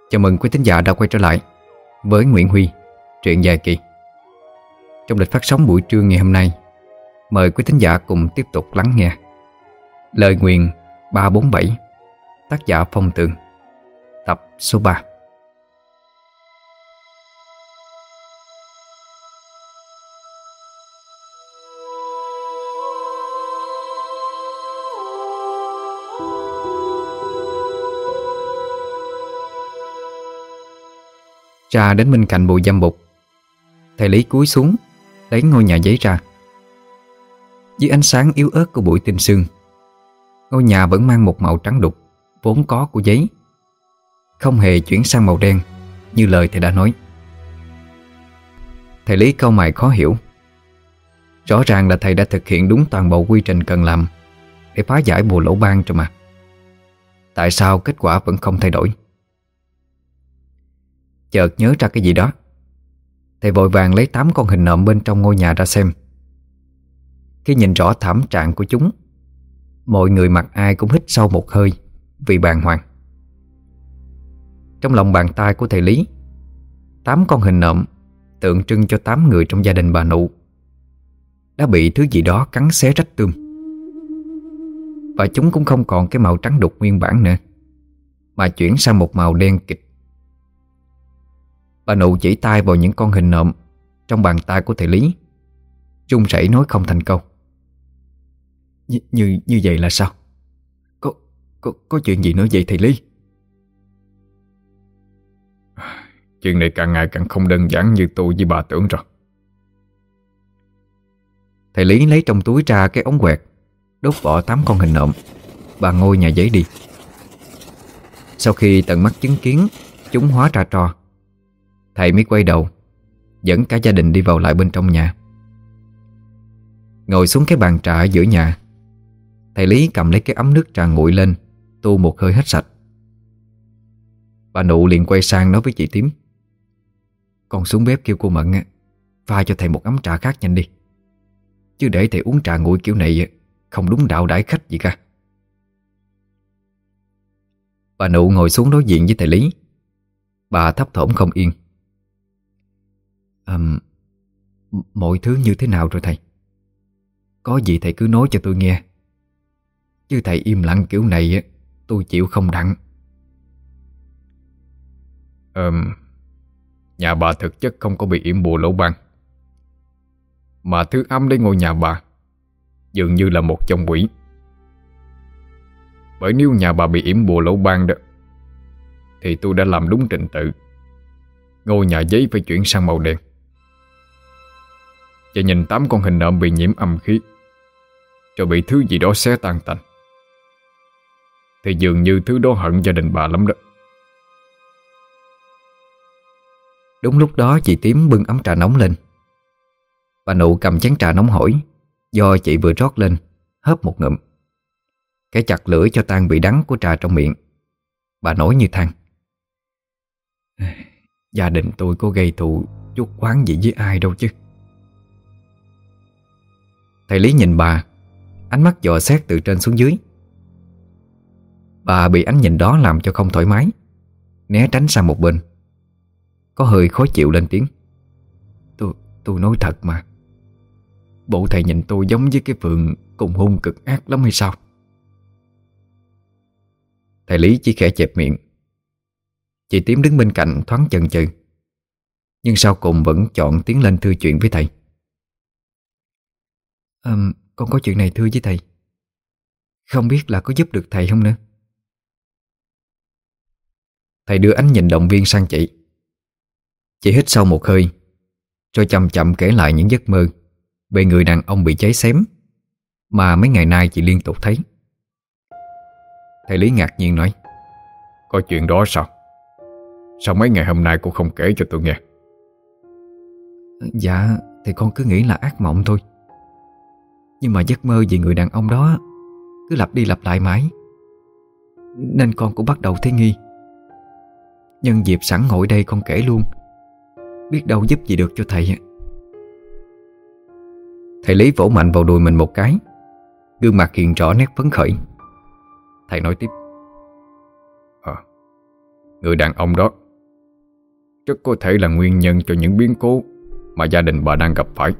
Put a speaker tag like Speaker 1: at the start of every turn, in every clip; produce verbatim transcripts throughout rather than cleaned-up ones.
Speaker 1: Chào mừng quý thính giả đã quay trở lại với Nguyễn Huy, truyện dài kỳ. Trong lịch phát sóng buổi trưa ngày hôm nay, mời quý thính giả cùng tiếp tục lắng nghe Lời Nguyền ba bốn bảy, tác giả Phong Tường, tập số ba. Ra đến bên cạnh bụi dâm bụt, thầy Lý cúi xuống lấy ngôi nhà giấy ra. Dưới ánh sáng yếu ớt của bụi tinh sương, ngôi nhà vẫn mang một màu trắng đục vốn có của giấy, không hề chuyển sang màu đen như lời thầy đã nói. Thầy Lý cau mày khó hiểu. Rõ ràng là thầy đã thực hiện đúng toàn bộ quy trình cần làm để phá giải bùa lỗ ban rồi mà. Tại sao kết quả vẫn không thay đổi? Chợt nhớ ra cái gì đó, thầy vội vàng lấy tám con hình nộm bên trong ngôi nhà ra xem. Khi nhìn rõ thảm trạng của chúng, mọi người mặt ai cũng hít sâu một hơi vì bàng hoàng. Trong lòng bàn tay của thầy Lý, tám con hình nộm tượng trưng cho tám người trong gia đình bà Nụ đã bị thứ gì đó cắn xé rách tươm. Và chúng cũng không còn cái màu trắng đục nguyên bản nữa, mà chuyển sang một màu đen kịt. Bà Nụ chỉ tay vào những con hình nộm trong bàn tay của thầy Lý, run rẩy nói không thành câu. Như, như, như vậy là sao? Có, có, có chuyện gì nữa vậy thầy Lý?
Speaker 2: Chuyện này càng ngày càng không đơn giản như tôi với bà tưởng rồi.
Speaker 1: Thầy Lý lấy trong túi ra cái ống quẹt, đốt bỏ tám con hình nộm và ngôi nhà giấy đi. Sau khi tận mắt chứng kiến chúng hóa ra tro, thầy mới quay đầu dẫn cả gia đình đi vào lại bên trong nhà. Ngồi xuống cái bàn trà ở giữa nhà, thầy Lý cầm lấy cái ấm nước trà nguội lên, tu một hơi hết sạch. Bà Nụ liền quay sang nói với chị Tím: "Con xuống bếp kêu cô Mận pha cho thầy một ấm trà khác nhanh đi, chứ để thầy uống trà nguội kiểu này không đúng đạo đãi khách gì cả." Bà Nụ ngồi xuống đối diện với thầy Lý. Bà thấp thỏm không yên. À, mọi thứ như thế nào rồi thầy? Có gì thầy cứ nói cho tôi nghe, chứ thầy im lặng kiểu này tôi chịu không đặng.
Speaker 2: Ờ, nhà bà thực chất không có bị yểm bùa lỗ ban, mà thứ ấm đến ngôi nhà bà dường như là một trong quỷ. Bởi nếu nhà bà bị yểm bùa lỗ ban đó, thì tôi đã làm đúng trình tự. Ngôi nhà giấy phải chuyển sang màu đen. Và nhìn tám con hình nộm bị nhiễm âm khí, rồi bị thứ gì đó xé tan tành, thì dường như thứ đó hận gia đình bà lắm đó.
Speaker 1: Đúng lúc đó chị Tím bưng ấm trà nóng lên. Bà Nụ cầm chén trà nóng hổi do chị vừa rót lên, hớp một ngụm, cái chặt lưỡi cho tan vị đắng của trà trong miệng. Bà nói như than: "Gia đình tôi có gây thù chuốc oán gì với ai đâu chứ." Thầy Lý nhìn bà, ánh mắt dò xét từ trên xuống dưới. Bà bị ánh nhìn đó làm cho không thoải mái, né tránh sang một bên, có hơi khó chịu lên tiếng: Tôi tôi nói thật mà, bộ thầy nhìn tôi giống với cái Phượng cùng hung cực ác lắm hay sao? Thầy Lý chỉ khẽ chẹp miệng. Chị Tím đứng bên cạnh thoáng chần chừ, nhưng sau cùng vẫn chọn tiến lên thưa chuyện với thầy. À, con có chuyện này thưa với thầy, không biết là có giúp được thầy không nữa. Thầy đưa ánh nhìn động viên sang chị. Chị hít sâu một hơi, rồi chậm chậm kể lại những giấc mơ về người đàn ông bị cháy xém mà mấy ngày nay chị liên tục thấy. Thầy Lý ngạc nhiên nói:
Speaker 2: "Có chuyện đó sao? Sao mấy ngày hôm nay cô không kể cho tôi nghe?"
Speaker 1: Dạ thì con cứ nghĩ là ác mộng thôi, nhưng mà giấc mơ về người đàn ông đó cứ lặp đi lặp lại mãi, nên con cũng bắt đầu thấy nghi. Nhân dịp sẵn ngồi đây con kể luôn, biết đâu giúp gì được cho thầy. Thầy Lý vỗ mạnh vào đùi mình một cái, gương mặt hiện rõ nét phấn khởi. Thầy nói tiếp:
Speaker 2: Ờ, người đàn ông đó rất có thể là nguyên nhân cho những biến cố mà gia đình bà đang gặp phải.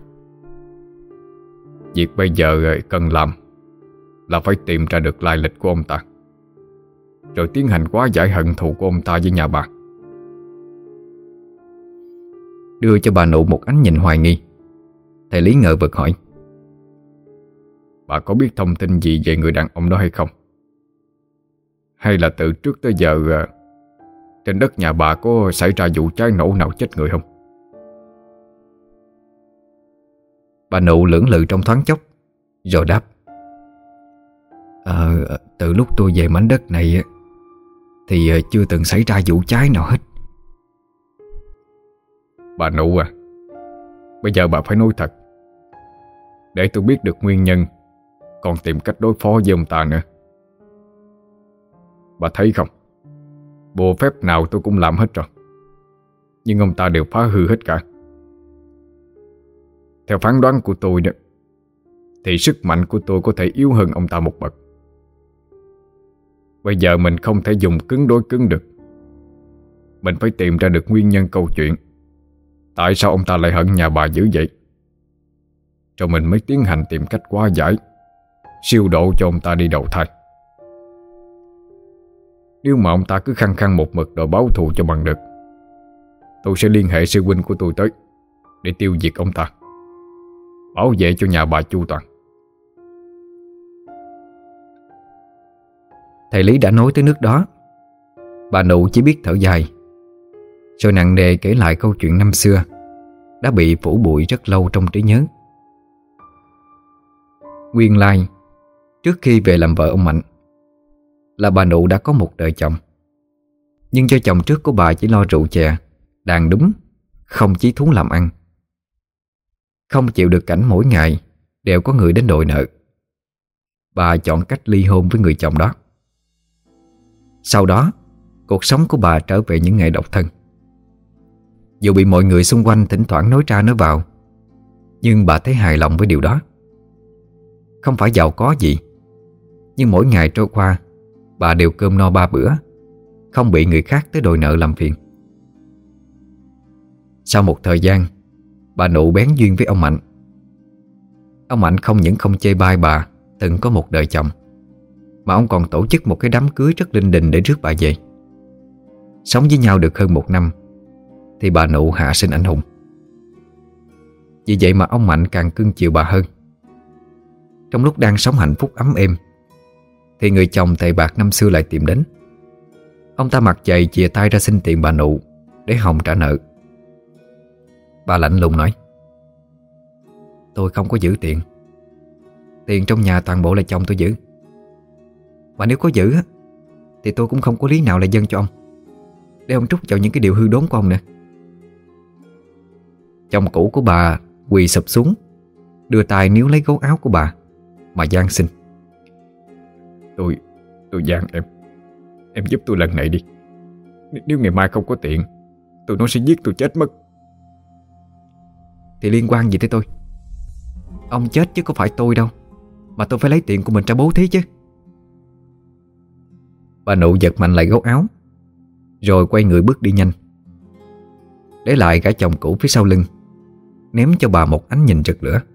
Speaker 2: Việc bây giờ cần làm là phải tìm ra được lai lịch của ông ta, rồi tiến hành hóa giải hận thù của ông ta với nhà bà.
Speaker 1: Đưa cho bà Nụ một ánh nhìn hoài nghi, thầy Lý ngờ vực hỏi:
Speaker 2: Bà có biết thông tin gì về người đàn ông đó hay không? Hay là từ trước tới giờ trên đất nhà bà có xảy ra vụ cháy nổ nào chết người không?
Speaker 1: Bà Nụ lưỡng lự trong thoáng chốc, rồi đáp: Ờ, từ lúc tôi về mảnh đất này thì chưa từng xảy ra vụ cháy nào hết.
Speaker 2: Bà Nụ à, bây giờ bà phải nói thật, để tôi biết được nguyên nhân, còn tìm cách đối phó với ông ta nữa. Bà thấy không, bộ phép nào tôi cũng làm hết rồi, nhưng ông ta đều phá hư hết cả. Theo phán đoán của tôi đó, thì sức mạnh của tôi có thể yếu hơn ông ta một bậc. Bây giờ mình không thể dùng cứng đối cứng được. Mình phải tìm ra được nguyên nhân câu chuyện, tại sao ông ta lại hận nhà bà dữ vậy, rồi mình mới tiến hành tìm cách hóa giải, siêu độ cho ông ta đi đầu thai. Nếu mà ông ta cứ khăng khăng một mực đòi báo thù cho bằng được, tôi sẽ liên hệ sư huynh của tôi tới để tiêu diệt ông ta, bảo vệ cho nhà bà chu toàn.
Speaker 1: Thầy Lý đã nói tới nước đó, bà Nụ chỉ biết thở dài, rồi nặng nề kể lại câu chuyện năm xưa đã bị phủ bụi rất lâu trong trí nhớ. Nguyên lai, trước khi về làm vợ ông Mạnh, là bà Nụ đã có một đời chồng. Nhưng cho chồng trước của bà chỉ lo rượu chè, đàn đúng, không chí thú làm ăn. Không chịu được cảnh mỗi ngày đều có người đến đòi nợ, bà chọn cách ly hôn với người chồng đó. Sau đó, cuộc sống của bà trở về những ngày độc thân. Dù bị mọi người xung quanh thỉnh thoảng nói ra nói vào, nhưng bà thấy hài lòng với điều đó. Không phải giàu có gì, nhưng mỗi ngày trôi qua, bà đều cơm no ba bữa, không bị người khác tới đòi nợ làm phiền. Sau một thời gian, bà Nụ bén duyên với ông Mạnh. Ông Mạnh không những không chê bai bà từng có một đời chồng, mà ông còn tổ chức một cái đám cưới rất linh đình để rước bà về. Sống với nhau được hơn một năm thì bà Nụ hạ sinh anh hùng. Vì vậy mà ông Mạnh càng cưng chiều bà hơn. Trong lúc đang sống hạnh phúc ấm êm, thì người chồng tệ bạc năm xưa lại tìm đến. Ông ta mặt dày chìa tay ra xin tiền bà Nụ để hòng trả nợ. Bà lạnh lùng nói: Tôi không có giữ tiền. Tiền trong nhà toàn bộ là chồng tôi giữ. Mà nếu có giữ thì tôi cũng không có lý nào là dâng cho ông, để ông trút vào những cái điều hư đốn của ông nữa. Chồng cũ của bà quỳ sụp xuống, đưa tay níu lấy gấu áo của bà mà van xin:
Speaker 2: Tôi, tôi van em Em giúp tôi lần này đi. Nếu ngày mai không có tiền, tụi nó sẽ giết tôi chết mất.
Speaker 1: Thì liên quan gì tới tôi? Ông chết chứ có phải tôi đâu, mà tôi phải lấy tiền của mình ra bố thí chứ. Bà Nụ giật mạnh lại gấu áo, rồi quay người bước đi nhanh, để lại cả chồng cũ phía sau lưng, ném cho bà một ánh nhìn rực lửa.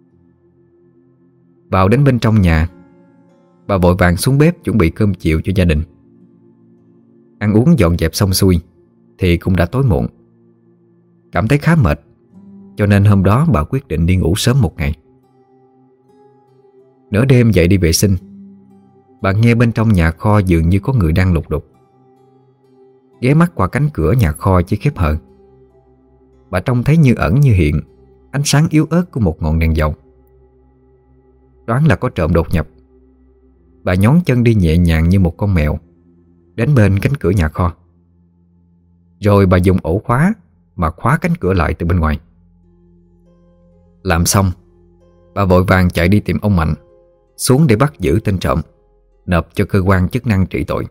Speaker 1: Vào đến bên trong nhà, bà vội vàng xuống bếp chuẩn bị cơm chiều cho gia đình. Ăn uống dọn dẹp xong xuôi thì cũng đã tối muộn. Cảm thấy khá mệt, cho nên hôm đó bà quyết định đi ngủ sớm một ngày. Nửa đêm dậy đi vệ sinh, bà nghe bên trong nhà kho dường như có người đang lục đục. Ghé mắt qua cánh cửa nhà kho chỉ khép hờ, bà trông thấy như ẩn như hiện ánh sáng yếu ớt của một ngọn đèn dầu. Đoán là có trộm đột nhập, bà nhón chân đi nhẹ nhàng như một con mèo đến bên cánh cửa nhà kho. Rồi bà dùng ổ khóa mà khóa cánh cửa lại từ bên ngoài. Làm xong, bà vội vàng chạy đi tìm ông Mạnh xuống để bắt giữ tên trộm, nộp cho cơ quan chức năng trị tội.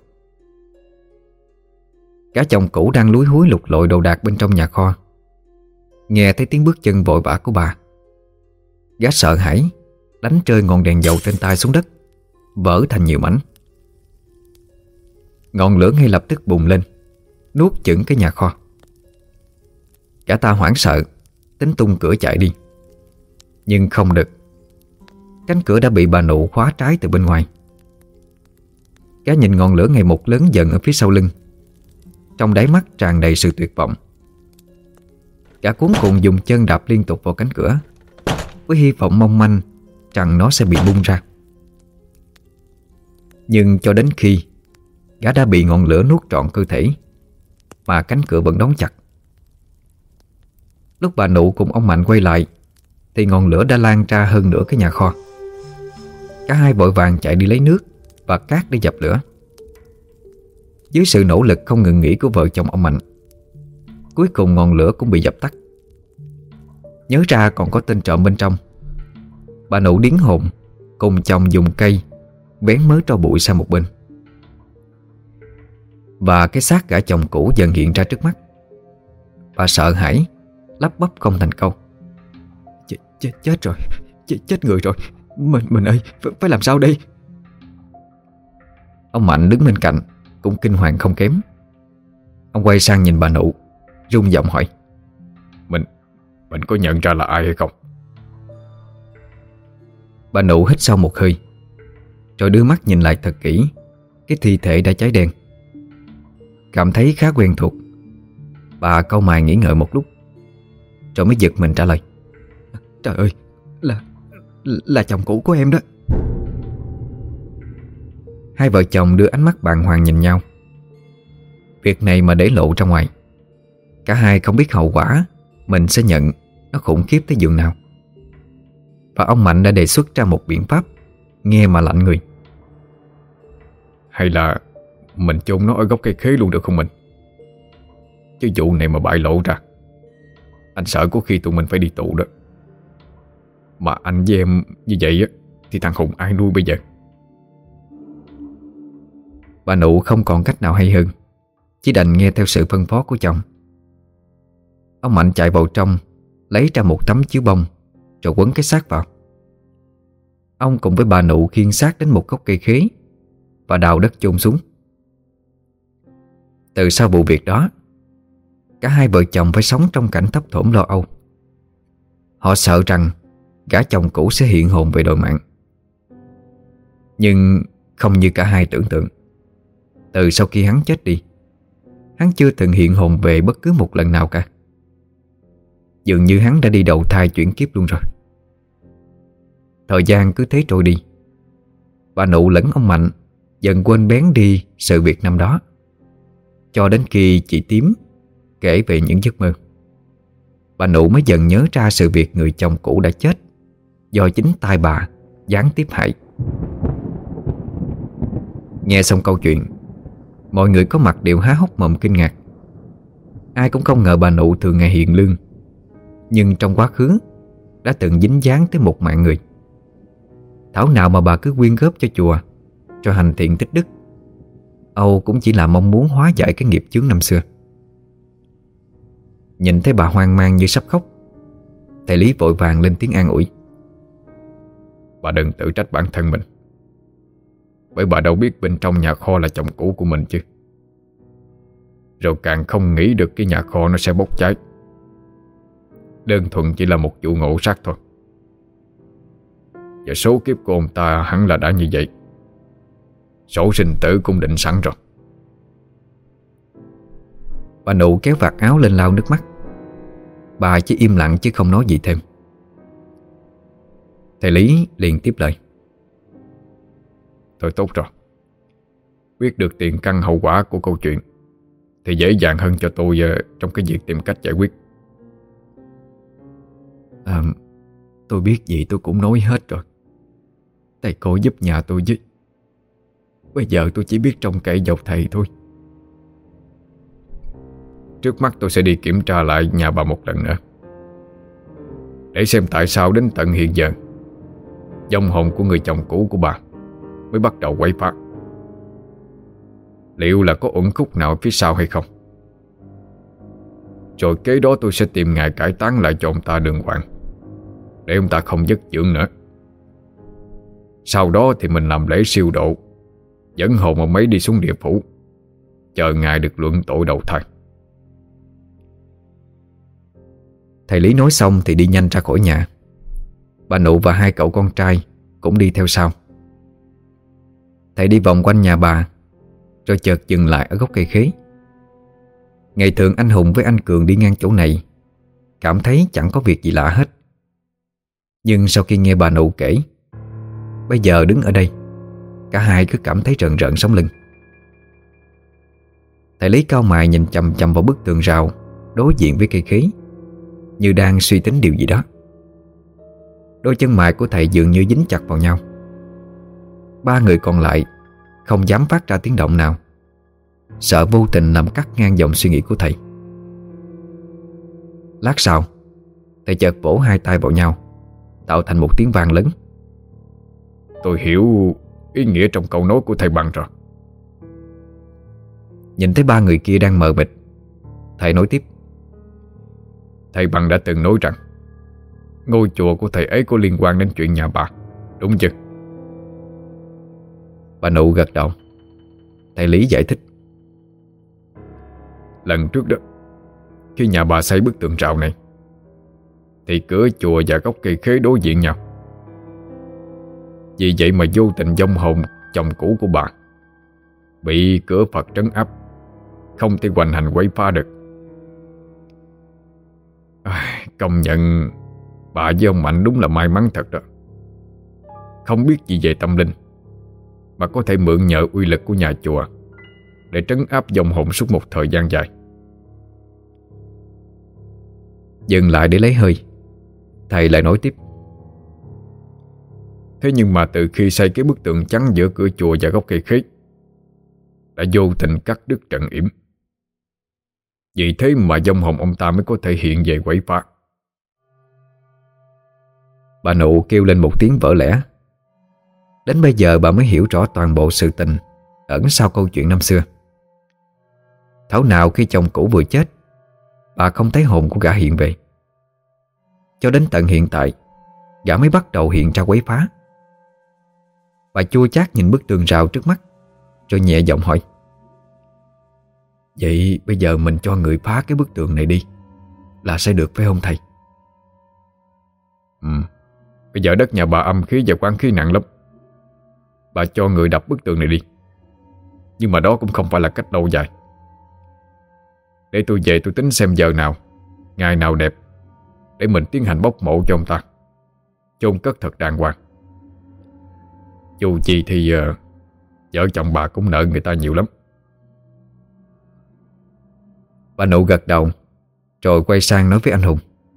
Speaker 1: Cả chồng cũ đang lúi húi lục lội đồ đạc bên trong nhà kho, nghe thấy tiếng bước chân vội vã của bà. Gã sợ hãi đánh rơi ngọn đèn dầu trên tay xuống đất, vỡ thành nhiều mảnh. Ngọn lửa ngay lập tức bùng lên, nuốt chửng cái nhà kho. Cả ta hoảng sợ, tính tung cửa chạy đi. Nhưng không được. Cánh cửa đã bị bà Nụ khóa trái từ bên ngoài. Gã nhìn ngọn lửa ngày một lớn dần ở phía sau lưng, trong đáy mắt tràn đầy sự tuyệt vọng. Gã cuống cuồng dùng chân đạp liên tục vào cánh cửa, với hy vọng mong manh rằng nó sẽ bị bung ra. Nhưng cho đến khi gã đã bị ngọn lửa nuốt trọn cơ thể, mà cánh cửa vẫn đóng chặt. Lúc bà Nụ cùng ông Mạnh quay lại thì ngọn lửa đã lan ra hơn nửa cái nhà kho. Cả hai vội vàng chạy đi lấy nước và cát để dập lửa. Dưới sự nỗ lực không ngừng nghỉ của vợ chồng ông Mạnh, cuối cùng ngọn lửa cũng bị dập tắt. Nhớ ra còn có tên trộm bên trong, bà Nụ điếng hồn cùng chồng dùng cây bén mớ tro bụi sang một bên. Và cái xác gã chồng cũ dần hiện ra trước mắt. Bà sợ hãi lắp bắp không thành câu. Ch ch chết rồi, ch chết người rồi. Mình mình ơi, phải, phải làm sao đây? Ông Mạnh đứng bên cạnh cũng kinh hoàng không kém. Ông quay sang nhìn bà Nụ, run giọng hỏi: Mình, mình có nhận ra là ai hay không? Bà Nụ hít sâu một hơi, rồi đưa mắt nhìn lại thật kỹ cái thi thể đã cháy đen. Cảm thấy khá quen thuộc, bà cau mày nghĩ ngợi một lúc, rồi mới giật mình trả lời: Trời ơi, là là chồng cũ của em đó. Hai vợ chồng đưa ánh mắt bàng hoàng nhìn nhau. Việc này mà để lộ ra ngoài, cả hai không biết hậu quả mình sẽ nhận nó khủng khiếp tới giường nào. Và ông Mạnh đã đề xuất ra một biện pháp nghe mà lạnh người. Hay là mình chôn nó ở gốc cây khế luôn được không mình? Chứ vụ này mà bại lộ ra, anh sợ có khi tụi mình phải đi tù đó. Mà anh với em như vậy á thì thằng Hùng ai nuôi bây giờ? Bà Nụ không còn cách nào hay hơn, chỉ đành nghe theo sự phân phó của chồng. Ông Mạnh chạy vào trong, lấy ra một tấm chiếu bông, rồi quấn cái xác vào. Ông cùng với bà Nụ khiêng xác đến một gốc cây khế và đào đất chôn xuống. Từ sau vụ việc đó, cả hai vợ chồng phải sống trong cảnh thấp thỏm lo âu. Họ sợ rằng gã chồng cũ sẽ hiện hồn về đòi mạng. Nhưng không như cả hai tưởng tượng. Từ sau khi hắn chết đi, hắn chưa từng hiện hồn về bất cứ một lần nào cả. Dường như hắn đã đi đầu thai chuyển kiếp luôn rồi. Thời gian cứ thế trôi đi. Bà Nụ lẫn ông Mạnh dần quên bén đi sự việc năm đó, cho đến khi chị Tím kể về những giấc mơ. Bà Nụ mới dần nhớ ra sự việc người chồng cũ đã chết do chính tay bà gián tiếp hại. Nghe xong câu chuyện, mọi người có mặt đều há hốc mồm kinh ngạc. Ai cũng không ngờ bà Nụ thường ngày hiền lương, nhưng trong quá khứ đã từng dính dáng tới một mạng người. Thảo nào mà bà cứ quyên góp cho chùa, cho hành thiện tích đức. Âu cũng chỉ là mong muốn hóa giải cái nghiệp chướng năm xưa. Nhìn thấy bà hoang mang như sắp khóc, thầy Lý vội vàng lên tiếng an ủi: Bà đừng tự trách bản thân mình, bởi bà đâu biết bên trong nhà kho là chồng cũ của mình chứ. Rồi càng không nghĩ được cái nhà kho nó sẽ bốc cháy. Đơn thuần chỉ là một vụ ngộ sát thôi. Và số kiếp của ông ta hẳn là đã như vậy. Sổ sinh tử cũng định sẵn rồi. Bà Nụ kéo vạt áo lên lau nước mắt. Bà chỉ im lặng chứ không nói gì thêm. Thầy Lý liền tiếp lời: Thôi tốt rồi, biết được tiền căn hậu quả của câu chuyện thì dễ dàng hơn cho tôi trong cái việc tìm cách giải quyết. À, tôi biết gì tôi cũng nói hết rồi. Thầy cô giúp nhà tôi với. Bây giờ tôi chỉ biết trông cậy vào thầy thôi. Trước mắt tôi sẽ đi kiểm tra lại nhà bà một lần nữa, để xem tại sao đến tận hiện giờ vong hồn của người chồng cũ của bà mới bắt đầu quấy phá. Liệu là có uẩn khúc nào phía sau hay không? Rồi kế đó tôi sẽ tìm ngày cải táng lại cho ông ta đường hoàng, để ông ta không dứt dưỡng nữa. Sau đó thì mình làm lễ siêu độ, dẫn hồn ông ấy đi xuống địa phủ,
Speaker 2: chờ ngày được luận tội đầu thai.
Speaker 1: Thầy Lý nói xong thì đi nhanh ra khỏi nhà. Bà Nụ và hai cậu con trai cũng đi theo sau. Thầy đi vòng quanh nhà bà, rồi chợt dừng lại ở gốc cây khế. Ngày thường anh Hùng với anh Cường đi ngang chỗ này, cảm thấy chẳng có việc gì lạ hết. Nhưng sau khi nghe bà Nụ kể, bây giờ đứng ở đây, cả hai cứ cảm thấy rợn rợn sống lưng. Thầy Lý cau mày nhìn chằm chằm vào bức tường rào đối diện với cây khế, như đang suy tính điều gì đó. Đôi chân mày của thầy dường như dính chặt vào nhau. Ba người còn lại không dám phát ra tiếng động nào, sợ vô tình làm cắt ngang dòng suy nghĩ của thầy. Lát sau, thầy chợt vỗ hai tay vào nhau, tạo thành một tiếng vang lớn.
Speaker 2: Tôi hiểu ý nghĩa trong câu nói của thầy Bằng rồi.
Speaker 1: Nhìn thấy ba người kia đang mờ mịt, thầy nói tiếp.
Speaker 2: Thầy Bằng đã từng nói rằng ngôi chùa của thầy ấy có liên quan đến chuyện nhà bà, đúng chưa?
Speaker 1: Bà Nụ gật đầu. Thầy Lý giải thích.
Speaker 2: Lần trước đó, khi nhà bà xây bức tường rào này, thì cửa chùa và gốc cây khế đối diện nhau. Vì vậy mà vô tình vong hồn chồng cũ của bà bị cửa Phật trấn áp, không thể hoành hành quấy phá được. À, công nhận bà với ông Mạnh đúng là may mắn thật đó. Không biết gì về tâm linh mà có thể mượn nhờ uy lực của nhà chùa để trấn áp vong hồn suốt một thời gian dài.
Speaker 1: Dừng lại để lấy hơi, thầy lại nói tiếp.
Speaker 2: Thế nhưng mà từ khi xây cái bức tường chắn giữa cửa chùa và gốc cây khế, đã vô tình cắt đứt trận yểm. Vì thế mà vong hồn ông ta mới có thể hiện về quấy phá.
Speaker 1: Bà Nụ kêu lên một tiếng vỡ lẽ. Đến bây giờ bà mới hiểu rõ toàn bộ sự tình ẩn sau câu chuyện năm xưa. Thảo nào khi chồng cũ vừa chết, bà không thấy hồn của gã hiện về. Cho đến tận hiện tại, gã mới bắt đầu hiện ra quấy phá. Bà chua chát nhìn bức tường rào trước mắt, rồi nhẹ giọng hỏi. Vậy bây giờ mình cho người phá cái bức tường này đi là sẽ được phải không thầy?
Speaker 2: Ừ. Bây giờ đất nhà bà âm khí và quán khí nặng lắm. Bà cho người đập bức tường này đi. Nhưng mà đó cũng không phải là cách lâu dài. Để tôi về tôi tính xem giờ nào, ngày nào đẹp, để mình tiến hành bốc mộ cho ông ta, chôn cất thật đàng hoàng. Dù gì thì uh, vợ chồng bà cũng nợ người ta nhiều lắm.
Speaker 1: Bà Nụ gật đầu, rồi quay sang nói với anh Hùng.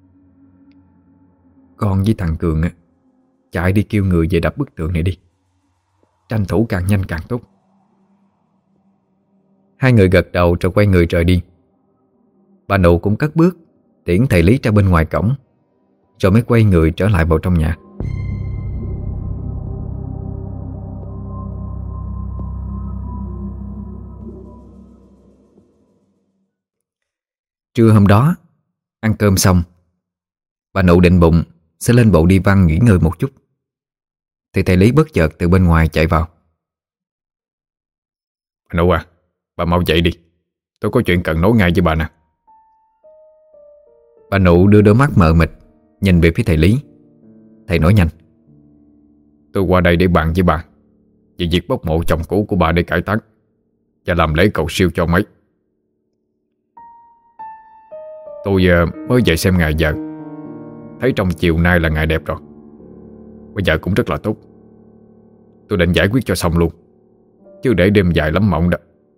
Speaker 1: Con với thằng Cường á, chạy đi kêu người về đập bức tường này đi. Tranh thủ càng nhanh càng tốt. Hai người gật đầu rồi quay người rời đi. Bà Nụ cũng cất bước tiễn thầy Lý ra bên ngoài cổng, rồi mới quay người trở lại vào trong nhà. Trưa hôm đó, ăn cơm xong, bà Nụ định bụng sẽ lên bộ đi văn nghỉ ngơi một chút, thì thầy Lý bất chợt từ bên ngoài chạy vào.
Speaker 2: Bà Nụ à, bà mau dậy đi, tôi có chuyện cần nói ngay với bà nè.
Speaker 1: Bà Nụ đưa đôi mắt mờ mịt nhìn về phía thầy Lý. Thầy nói nhanh.
Speaker 2: Tôi qua đây để bàn với bà về việc bốc mộ chồng cũ của bà để cải táng và làm lễ cầu siêu cho mấy. Tôi uh, mới về xem ngày giờ, thấy trong chiều nay là ngày đẹp rồi. Bây giờ cũng rất là tốt. Tôi định giải quyết cho xong luôn, chứ để đêm dài lắm mộng đó.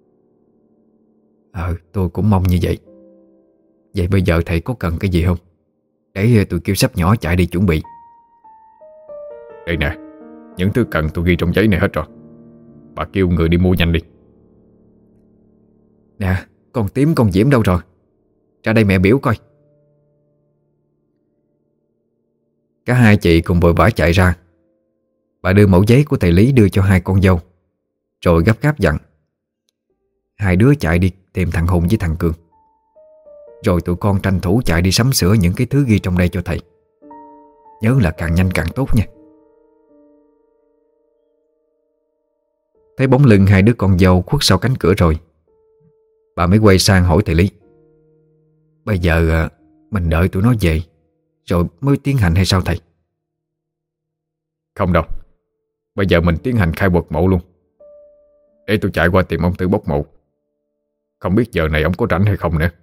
Speaker 1: Ờ tôi cũng mong như vậy. Vậy bây giờ thầy có cần cái gì không, để tôi kêu sắp nhỏ chạy đi chuẩn bị?
Speaker 2: Đây nè, những thứ cần tôi ghi trong giấy này hết rồi. Bà kêu người đi mua nhanh đi.
Speaker 1: Nè, con Tím con Diễm đâu rồi? Ra đây mẹ biểu coi. Cả hai chị cùng vội vã chạy ra. Bà đưa mẫu giấy của thầy Lý đưa cho hai con dâu, rồi gấp gáp dặn. Hai đứa chạy đi tìm thằng Hùng với thằng Cường, rồi tụi con tranh thủ chạy đi sắm sửa những cái thứ ghi trong đây cho thầy. Nhớ là càng nhanh càng tốt nha. Thấy bóng lưng hai đứa con dâu khuất sau cánh cửa rồi, Bà mới quay sang hỏi thầy Lý: Bây giờ à, mình đợi tụi nó về rồi mới tiến hành hay sao thầy?
Speaker 2: Không đâu, bây giờ mình tiến hành khai quật mộ luôn. Để tôi chạy qua tìm ông Tư bốc mộ. Không biết giờ này ông có rảnh hay không nữa.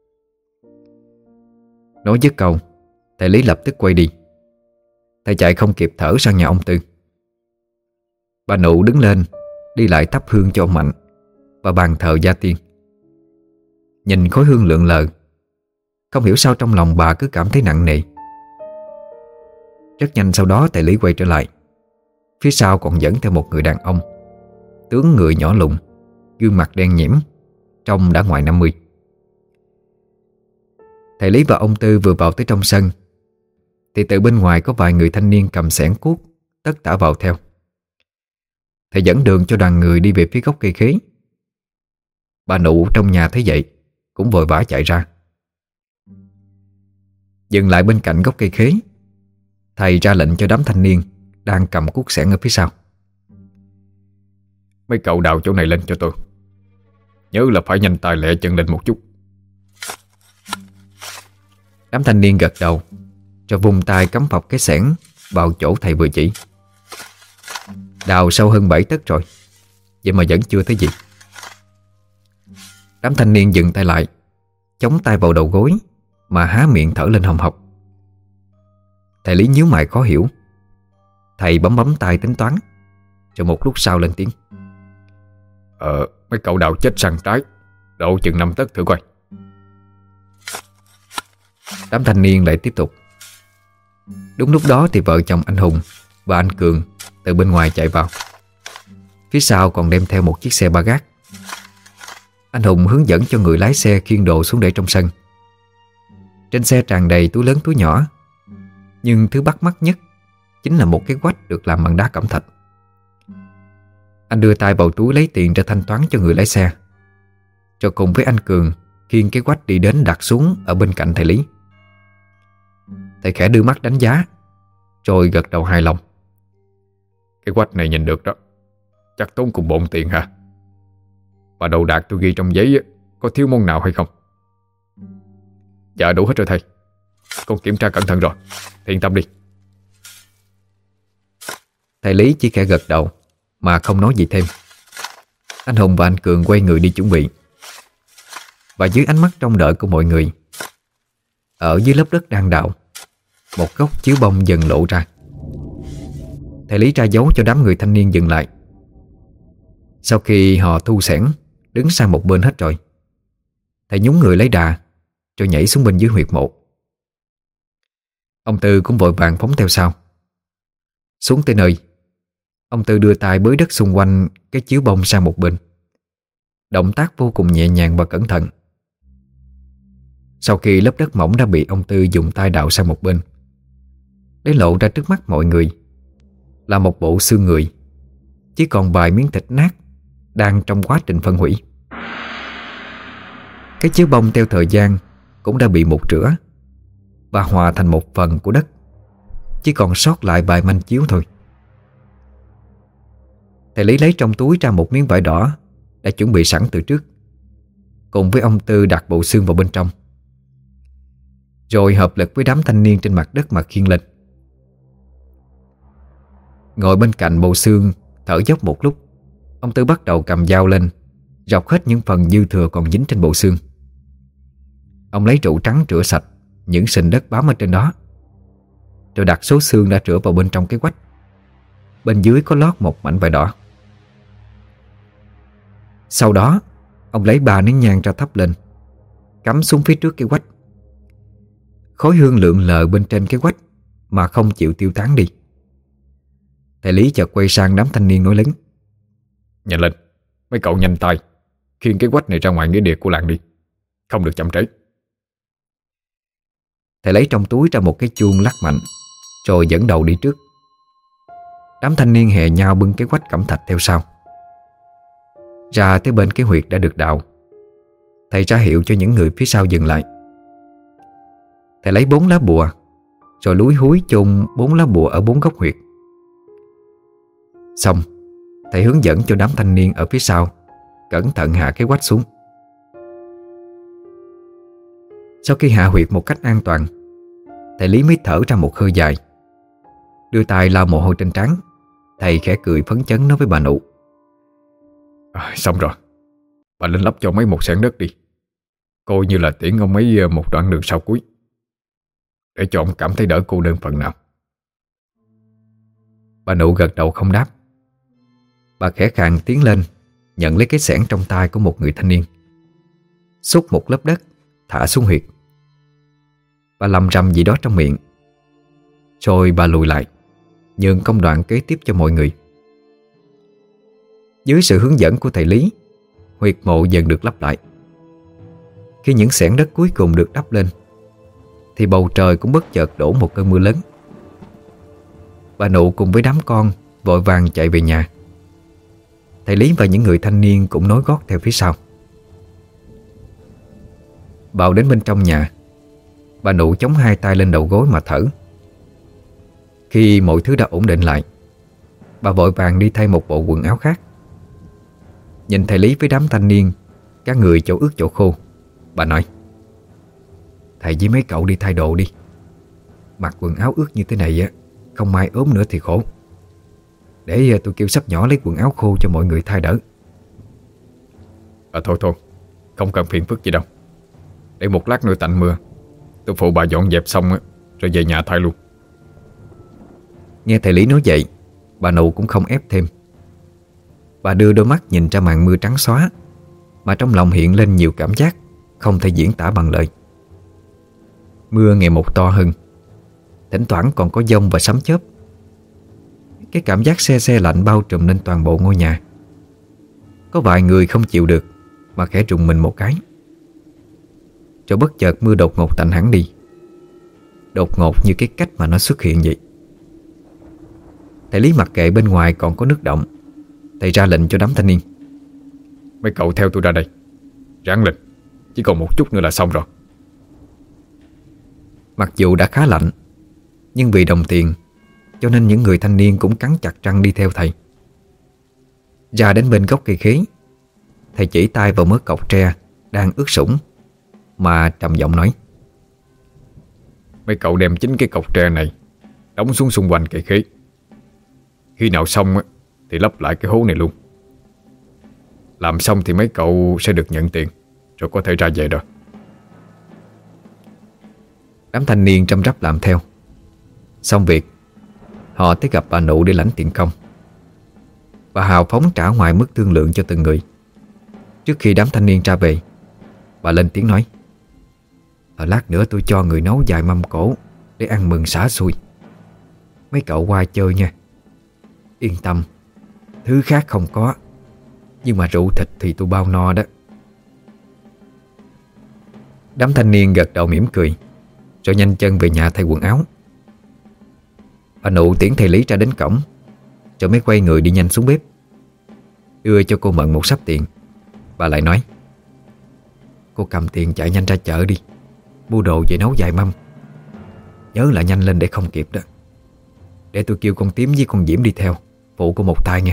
Speaker 1: Nói dứt câu, thầy Lý lập tức quay đi. Thầy chạy không kịp thở sang nhà ông Tư. Bà Nụ đứng lên đi lại thắp hương cho ông Mạnh và bàn thờ gia tiên. Nhìn khói hương lượn lờ, không hiểu sao trong lòng bà cứ cảm thấy nặng nề. Rất nhanh sau đó thầy Lý quay trở lại. Phía sau còn dẫn theo một người đàn ông, tướng người nhỏ lùn, gương mặt đen nhẽm, trông đã ngoài năm mươi. Thầy Lý và ông Tư vừa vào tới trong sân thì từ bên ngoài có vài người thanh niên cầm xẻng cuốc tất tả vào theo. Thầy dẫn đường cho đoàn người đi về phía gốc cây khế. Bà Nụ trong nhà thấy vậy cũng vội vã chạy ra. Dừng lại bên cạnh gốc cây khế, thầy ra lệnh cho đám thanh niên đang cầm cuốc xẻng ở phía sau:
Speaker 2: Mấy cậu đào chỗ này lên cho tôi. Nhớ là phải nhanh tay lẹ chân lên một chút.
Speaker 1: Đám thanh niên gật đầu rồi vung tay cắm phập cái xẻng vào chỗ thầy vừa chỉ. Đào sâu hơn bảy tấc rồi, vậy mà vẫn chưa thấy gì. Đám thanh niên dừng tay lại, chống tay vào đầu gối mà há miệng thở lên hồng hộc. Thầy Lý nhíu mày khó hiểu. Thầy bấm bấm tay tính toán, rồi một lúc sau lên tiếng:
Speaker 2: Ờ, mấy cậu đào chết sang trái, độ chừng năm tấc thử coi.
Speaker 1: Đám thanh niên lại tiếp tục. Đúng lúc đó thì vợ chồng anh Hùng và anh Cường từ bên ngoài chạy vào. Phía sau còn đem theo một chiếc xe ba gác. Anh Hùng hướng dẫn cho người lái xe khiêng đồ xuống để trong sân. Trên xe tràn đầy túi lớn túi nhỏ, nhưng thứ bắt mắt nhất chính là một cái quách được làm bằng đá cẩm thạch. Anh đưa tay vào túi lấy tiền ra thanh toán cho người lái xe, rồi cùng với anh Cường khiêng cái quách đi đến đặt xuống ở bên cạnh thầy Lý. Thầy khẽ đưa mắt đánh giá, rồi gật đầu hài lòng:
Speaker 2: Cái quách này nhìn được đó, chắc tốn cùng bộn tiền hả? Và đồ đạc tôi ghi trong giấy có thiếu món nào hay không? Dạ đủ hết rồi thầy, con kiểm tra cẩn thận rồi, yên tâm đi.
Speaker 1: Thầy Lý chỉ khẽ gật đầu mà không nói gì thêm. Anh Hùng và anh Cường quay người đi chuẩn bị. Và dưới ánh mắt trông đợi của mọi người, ở dưới lớp đất đang đào, một góc chiếu bông dần lộ ra. Thầy Lý ra dấu cho đám người thanh niên dừng lại. Sau khi họ thu xẻng đứng sang một bên hết rồi, thầy nhúng người lấy đà rồi nhảy xuống bên dưới huyệt mộ. Ông Tư cũng vội vàng phóng theo sau. Xuống tới nơi, ông Tư đưa tay bới đất xung quanh cái chiếu bông sang một bên, động tác vô cùng nhẹ nhàng và cẩn thận. Sau khi lớp đất mỏng đã bị ông Tư dùng tay đào sang một bên, để lộ ra trước mắt mọi người là một bộ xương người, chỉ còn vài miếng thịt nát đang trong quá trình phân hủy. Cái chiếu bông theo thời gian cũng đã bị mục rửa và hòa thành một phần của đất, chỉ còn sót lại vài manh chiếu thôi. Thầy Lý lấy trong túi ra một miếng vải đỏ đã chuẩn bị sẵn từ trước, cùng với ông Tư đặt bộ xương vào bên trong, rồi hợp lực với đám thanh niên trên mặt đất mà khiêng lên. Ngồi bên cạnh bộ xương thở dốc một lúc, ông Tư bắt đầu cầm dao lên, rọc hết những phần dư thừa còn dính trên bộ xương. Ông lấy rượu trắng rửa sạch những sình đất bám ở trên đó, rồi đặt số xương đã rửa vào bên trong cái quách. Bên dưới có lót một mảnh vải đỏ. Sau đó ông lấy ba nén nhang ra thắp lên, cắm xuống phía trước cái quách. Khói hương lượn lờ bên trên cái quách mà không chịu tiêu tán đi. Thầy Lý chợt quay sang đám thanh niên nói lớn:
Speaker 2: Nhanh lên, mấy cậu nhanh tay khiêng cái quách này ra ngoài nghĩa địa của làng đi, không được chậm trễ.
Speaker 1: Thầy lấy trong túi ra một cái chuông lắc mạnh, rồi dẫn đầu đi trước. Đám thanh niên hè nhau bưng cái quách cẩm thạch theo sau. Ra tới bên cái huyệt đã được đào, thầy ra hiệu cho những người phía sau dừng lại. Thầy lấy bốn lá bùa, rồi lúi húi chôn bốn lá bùa ở bốn góc huyệt. Xong, thầy hướng dẫn cho đám thanh niên ở phía sau cẩn thận hạ cái quách xuống. Sau khi hạ huyệt một cách an toàn, thầy Lý mới thở ra một hơi dài, đưa tay lau mồ hôi trên trán. Thầy khẽ cười phấn chấn nói với bà Nụ:
Speaker 2: À, xong rồi. Bà lên lấp cho mấy một xẻng đất đi, coi như là tiễn ông ấy một đoạn đường sau cuối, để cho ông cảm thấy đỡ cô đơn phần nào.
Speaker 1: Bà Nụ gật đầu không đáp. Bà khẽ khàng tiến lên, nhận lấy cái xẻng trong tay của một người thanh niên, xúc một lớp đất thả xuống huyệt. Bà lầm rầm gì đó trong miệng, rồi bà lùi lại, nhường công đoạn kế tiếp cho mọi người. Dưới sự hướng dẫn của thầy Lý, huyệt mộ dần được lấp lại. Khi những xẻng đất cuối cùng được đắp lên, thì bầu trời cũng bất chợt đổ một cơn mưa lớn. Bà Nụ cùng với đám con vội vàng chạy về nhà. Thầy Lý và những người thanh niên cũng nối gót theo phía sau. Vào đến bên trong nhà, bà Nụ chống hai tay lên đầu gối mà thở. Khi mọi thứ đã ổn định lại, bà vội vàng đi thay một bộ quần áo khác. Nhìn thầy Lý với đám thanh niên, các người chỗ ướt chỗ khô, bà nói: Thầy với mấy cậu đi thay đồ đi. Mặc quần áo ướt như thế này á, không may ốm nữa thì khổ. Để tôi kêu sắp nhỏ lấy quần áo khô cho mọi người thay đỡ.
Speaker 2: À thôi thôi, không cần phiền phức gì đâu. Để một lát nữa tạnh mưa, tôi phụ bà dọn dẹp xong á, rồi về nhà thay luôn.
Speaker 1: Nghe thầy Lý nói vậy, bà Nụ cũng không ép thêm. Bà đưa đôi mắt nhìn ra màn mưa trắng xóa, mà trong lòng hiện lên nhiều cảm giác không thể diễn tả bằng lời. Mưa ngày một to hơn, thỉnh thoảng còn có dông và sấm chớp. Cái cảm giác se se lạnh bao trùm lên toàn bộ ngôi nhà. Có vài người không chịu được mà khẽ rùng mình một cái. Rồi bất chợt mưa đột ngột tạnh hẳn đi, đột ngột như cái cách mà nó xuất hiện vậy. Thầy Lý mặc kệ bên ngoài còn có nước động, thầy ra lệnh cho đám thanh niên:
Speaker 2: Mấy cậu theo tôi ra đây, ráng lên, chỉ còn một chút nữa là xong rồi.
Speaker 1: Mặc dù đã khá lạnh, nhưng vì đồng tiền cho nên những người thanh niên cũng cắn chặt răng đi theo thầy. Ra đến bên gốc cây khế, thầy chỉ tay vào mớ cọc tre đang ướt sũng mà trầm giọng nói:
Speaker 2: Mấy cậu đem chính cái cọc tre này đóng xuống xung quanh cây khế. Khi nào xong á, thì lấp lại cái hố này luôn. Làm xong thì mấy cậu sẽ được nhận tiền, rồi có thể ra về rồi.
Speaker 1: Đám thanh niên răm rắp làm theo. Xong việc, họ tới gặp bà Nụ để lãnh tiền công. Bà hào phóng trả ngoài mức thương lượng cho từng người. Trước khi đám thanh niên ra về, bà lên tiếng nói: Ở lát nữa tôi cho người nấu vài mâm cỗ để ăn mừng xả xui. Mấy cậu qua chơi nha. Yên tâm, thứ khác không có, nhưng mà rượu thịt thì tôi bao no đó. Đám thanh niên gật đầu mỉm cười, rồi nhanh chân về nhà thay quần áo. Bà Nụ tiễn thầy Lý ra đến cổng, rồi mới quay người đi nhanh xuống bếp. Đưa cho cô Mận một xấp tiền, bà lại nói: Cô cầm tiền chạy nhanh ra chợ đi, mua đồ về nấu vài mâm. Nhớ là nhanh lên để không kịp đó. Để tôi kêu con Tím với con Diễm đi theo, phụ cô một tay nha.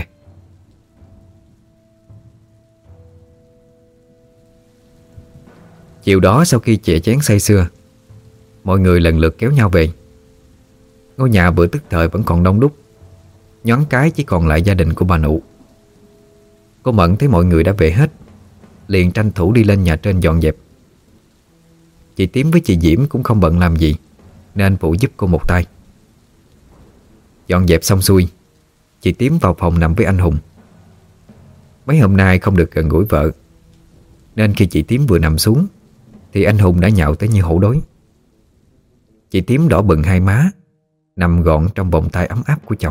Speaker 1: Chiều đó sau khi chè chén say sưa, mọi người lần lượt kéo nhau về. Ngôi nhà bữa tức thời vẫn còn đông đúc, nhoáng cái chỉ còn lại gia đình của bà Nụ. Cô Mận thấy mọi người đã về hết, liền tranh thủ đi lên nhà trên dọn dẹp. Chị Tím với chị Diễm cũng không bận làm gì, nên phụ giúp cô một tay. Dọn dẹp xong xuôi, chị Tím vào phòng nằm với anh Hùng. Mấy hôm nay không được gần gũi vợ, nên khi chị Tím vừa nằm xuống thì anh Hùng đã nhạo tới như hổ đói. Chị Tím đỏ bừng hai má, nằm gọn trong vòng tay ấm áp của chồng.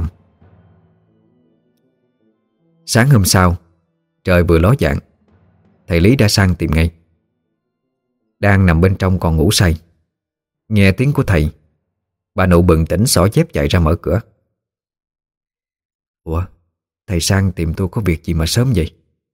Speaker 1: Sáng hôm sau, trời vừa ló dạng, thầy Lý đã sang tìm ngay. Đang nằm bên trong còn ngủ say, nghe tiếng của thầy, bà Nụ bừng tỉnh xỏ dép chạy ra mở cửa. Ủa, thầy sang tìm tôi có việc gì mà sớm vậy?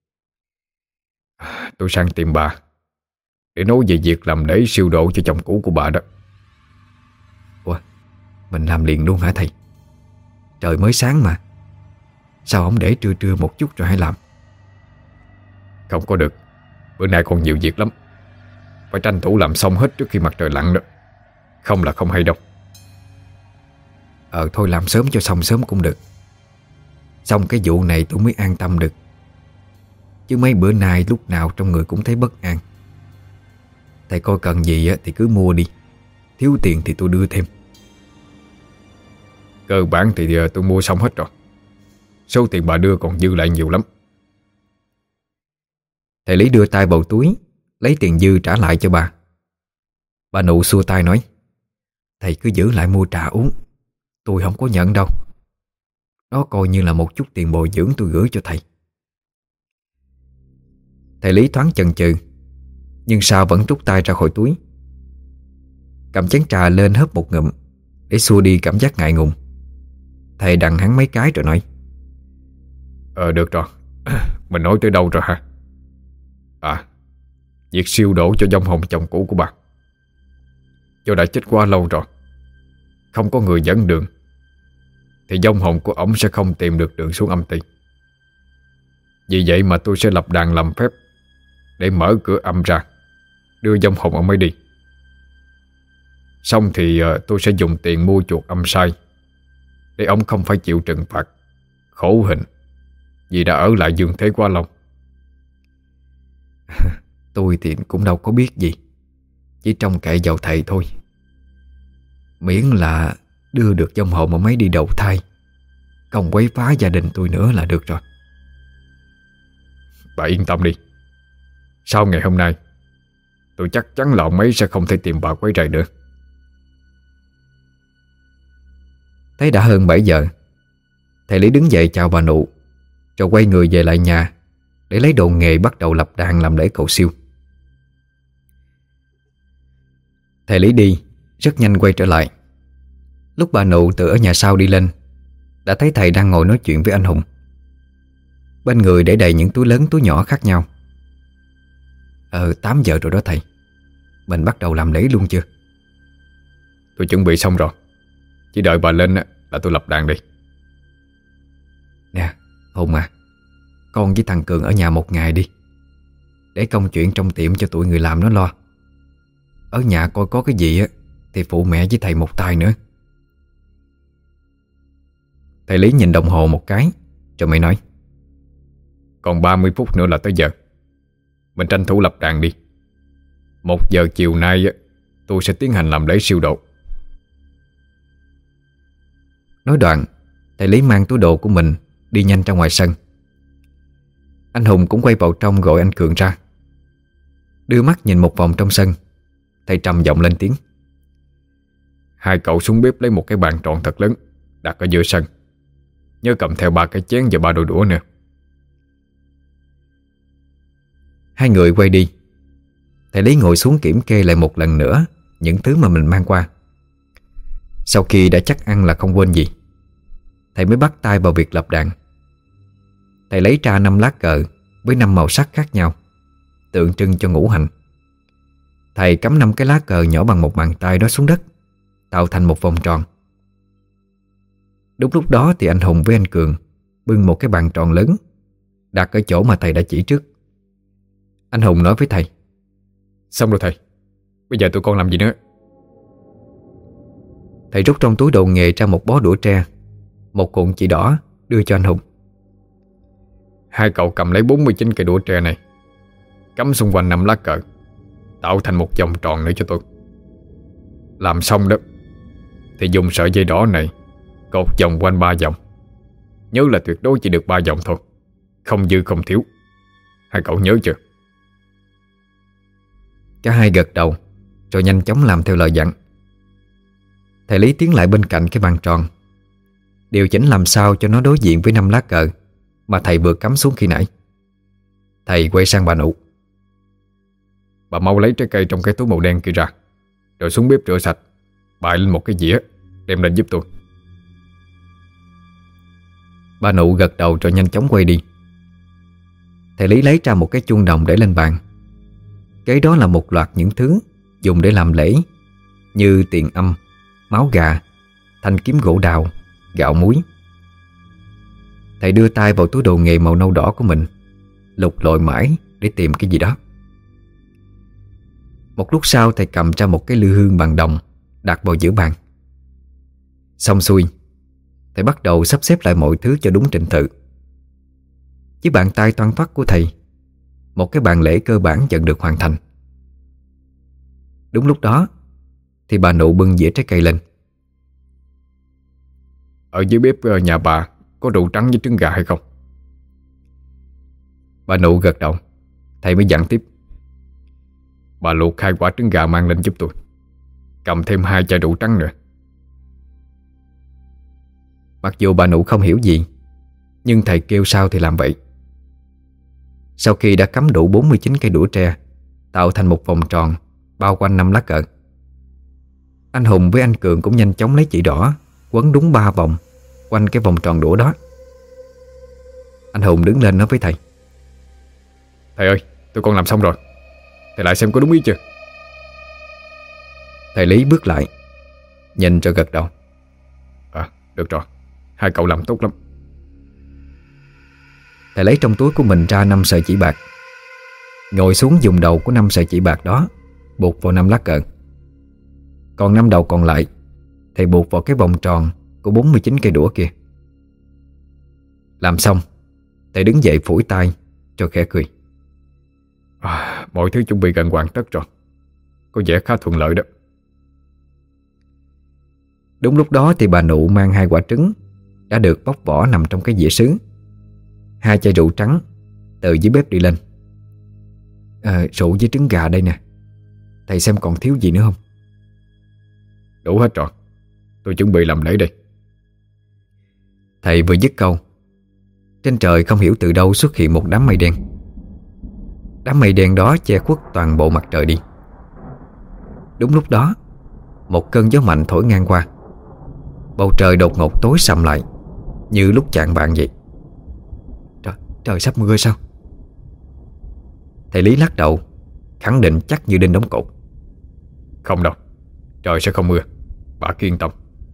Speaker 2: Tôi sang tìm bà để nói về việc làm lễ siêu độ cho chồng cũ của bà đó.
Speaker 1: Ủa, mình làm liền luôn hả thầy? Trời mới sáng mà, sao không để trưa trưa một chút rồi hãy làm?
Speaker 2: Không có được, bữa nay còn nhiều việc lắm. Phải tranh thủ làm xong hết trước khi mặt trời lặn đó. Không là không hay đâu.
Speaker 1: Ờ thôi làm sớm cho xong sớm cũng được. Xong cái vụ này tôi mới an tâm được. Chứ mấy bữa nay lúc nào trong người cũng thấy bất an. Thầy coi cần gì thì cứ mua đi. Thiếu tiền thì tôi đưa thêm.
Speaker 2: Cơ bản thì tôi mua xong hết rồi. Số tiền bà đưa còn dư lại nhiều lắm.
Speaker 1: Thầy Lý đưa tay vào túi, lấy tiền dư trả lại cho bà. Bà Nụ xua tay nói: Thầy cứ giữ lại mua trà uống, tôi không có nhận đâu. Đó coi như là một chút tiền bồi dưỡng tôi gửi cho thầy. Thầy Lý thoáng chần chừ, nhưng sao vẫn rút tay ra khỏi túi, cầm chén trà lên hớp một ngụm để xua đi cảm giác ngại ngùng. Thầy đặng hắn mấy cái rồi nói:
Speaker 2: Ờ được rồi. Mình nói tới đâu rồi hả? À, việc siêu độ cho vong hồn chồng cũ của bà. Do đã chết quá lâu rồi, không có người dẫn đường, thì vong hồn của ổng sẽ không tìm được đường xuống âm ti. Vì vậy mà tôi sẽ lập đàn làm phép để mở cửa âm ra, đưa vong hồn ông ấy đi. Xong thì tôi sẽ dùng tiền mua chuộc âm sai, để ông không phải chịu trừng phạt, khổ hình vì đã ở lại dương thế quá lâu.
Speaker 1: Tôi thì cũng đâu có biết gì, chỉ trông cậy vào thầy thôi. Miễn là đưa được vong hồn ông ấy đi đầu thai, không quấy phá gia đình tôi nữa là được rồi.
Speaker 2: Bà yên tâm đi. Sau ngày hôm nay, tôi chắc chắn là ông ấy sẽ không thể tìm bà quấy rầy nữa.
Speaker 1: Thấy đã hơn bảy giờ, thầy Lý đứng dậy chào bà Nụ, rồi quay người về lại nhà để lấy đồ nghề bắt đầu lập đàn làm lễ cầu siêu. Thầy Lý đi, rất nhanh quay trở lại. Lúc bà Nụ từ ở nhà sau đi lên, đã thấy thầy đang ngồi nói chuyện với anh Hùng. Bên người để đầy những túi lớn túi nhỏ khác nhau. Ờ tám giờ rồi đó thầy, mình bắt đầu làm lễ luôn chưa?
Speaker 2: Tôi chuẩn bị xong rồi, chỉ đợi bà lên là tôi lập đàn đi.
Speaker 1: Nè Hùng à, con với thằng Cường ở nhà một ngày đi, để công chuyện trong tiệm cho tụi người làm nó lo. Ở nhà coi có cái gì á thì phụ mẹ với thầy một tay nữa. Thầy Lý nhìn đồng hồ một cái rồi mới nói:
Speaker 2: Còn ba mươi phút nữa là tới giờ. Mình tranh thủ lập đàn đi. Một giờ chiều nay tôi sẽ tiến hành làm lễ siêu độ.
Speaker 1: Nói đoạn, thầy Lý mang túi đồ của mình đi nhanh ra ngoài sân. Anh Hùng cũng quay vào trong gọi anh Cường ra. Đưa mắt nhìn một vòng trong sân, thầy trầm giọng lên tiếng:
Speaker 2: Hai cậu xuống bếp lấy một cái bàn tròn thật lớn, đặt ở giữa sân. Nhớ cầm theo ba cái chén và ba đôi đũa nữa.
Speaker 1: Hai người quay đi. Thầy Lý ngồi xuống kiểm kê lại một lần nữa những thứ mà mình mang qua. Sau khi đã chắc ăn là không quên gì, thầy mới bắt tay vào việc lập đàn. Thầy lấy ra năm lá cờ với năm màu sắc khác nhau, tượng trưng cho ngũ hành. Thầy cắm năm cái lá cờ nhỏ bằng một bàn tay đó xuống đất, tạo thành một vòng tròn. Đúng lúc đó thì anh Hùng với anh Cường bưng một cái bàn tròn lớn đặt ở chỗ mà thầy đã chỉ trước. Anh Hùng nói với thầy:
Speaker 2: Xong rồi thầy, bây giờ tụi con làm gì nữa?
Speaker 1: Thầy rút trong túi đồ nghề ra một bó đũa tre, một cuộn chỉ đỏ đưa cho anh Hùng.
Speaker 2: Hai cậu cầm lấy bốn mươi chín cây đũa tre này, cắm xung quanh năm lá cờ, tạo thành một vòng tròn nữa cho tôi. Làm xong đó thì dùng sợi dây đỏ này cột vòng quanh ba vòng. Nhớ là tuyệt đối chỉ được ba vòng thôi, không dư không thiếu. Hai cậu nhớ chưa?
Speaker 1: Cả hai gật đầu rồi nhanh chóng làm theo lời dặn. Thầy Lý tiến lại bên cạnh cái bàn tròn, điều chỉnh làm sao cho nó đối diện với năm lá cờ mà thầy vừa cắm xuống khi nãy. Thầy quay sang bà Nụ:
Speaker 2: Bà mau lấy trái cây trong cái túi màu đen kia ra, rồi xuống bếp rửa sạch, bày lên một cái dĩa, đem lên giúp tôi.
Speaker 1: Bà Nụ gật đầu rồi nhanh chóng quay đi. Thầy Lý lấy ra một cái chuông đồng để lên bàn. Kế đó là một loạt những thứ dùng để làm lễ, như tiền âm, máu gà, thanh kiếm gỗ đào, gạo muối. Thầy đưa tay vào túi đồ nghề màu nâu đỏ của mình, lục lọi mãi để tìm cái gì đó. Một lúc sau thầy cầm ra một cái lư hương bằng đồng đặt vào giữa bàn. Xong xuôi, thầy bắt đầu sắp xếp lại mọi thứ cho đúng trình tự. Với bàn tay toan thoắt của thầy, một cái bàn lễ cơ bản dần được hoàn thành. Đúng lúc đó thì bà Nụ bưng dĩa trái cây lên.
Speaker 2: Ở dưới bếp nhà bà có rượu trắng với trứng gà hay không?
Speaker 1: Bà Nụ gật đầu. Thầy mới dặn tiếp:
Speaker 2: Bà luộc hai quả trứng gà mang lên giúp tôi. Cầm thêm hai chai rượu trắng nữa.
Speaker 1: Mặc dù bà Nụ không hiểu gì, nhưng thầy kêu sao thì làm vậy. Sau khi đã cắm đủ bốn mươi chín cây đũa tre tạo thành một vòng tròn bao quanh năm lá cờ, anh Hùng với anh Cường cũng nhanh chóng lấy chỉ đỏ quấn đúng ba vòng quanh cái vòng tròn đũa đó. Anh Hùng đứng lên nói với thầy:
Speaker 2: Thầy ơi, tôi còn làm xong rồi. Thầy lại xem có đúng ý chưa?
Speaker 1: Thầy Lý bước lại, nhìn rồi gật đầu:
Speaker 2: À, được rồi, hai cậu làm tốt lắm.
Speaker 1: Thầy lấy trong túi của mình ra năm sợi chỉ bạc, ngồi xuống dùng đầu của năm sợi chỉ bạc đó buộc vào năm lá cờ. Còn năm đầu còn lại thầy buộc vào cái vòng tròn của bốn mươi chín cây đũa kia. Làm xong, thầy đứng dậy phủi tay rồi khẽ cười:
Speaker 2: à, Mọi thứ chuẩn bị gần hoàn tất rồi. Có vẻ khá thuận lợi đó.
Speaker 1: Đúng lúc đó thì bà Nụ mang hai quả trứng đã được bóc vỏ nằm trong cái dĩa sứ, hai chai rượu trắng từ dưới bếp đi lên. à, Rượu với trứng gà đây nè, thầy xem còn thiếu gì nữa không?
Speaker 2: Đủ hết rồi, tôi chuẩn bị làm lễ đây.
Speaker 1: Thầy vừa dứt câu, trên trời không hiểu từ đâu xuất hiện một đám mây đen. Đám mây đen đó che khuất toàn bộ mặt trời đi. Đúng lúc đó, một cơn gió mạnh thổi ngang qua. Bầu trời đột ngột tối sầm lại, như lúc chạng vạng vậy. Trời, trời sắp mưa sao? Thầy Lý lắc đầu, khẳng định chắc như đinh đóng cột:
Speaker 2: Không đâu, trời sẽ không mưa, bà cứ yên tâm.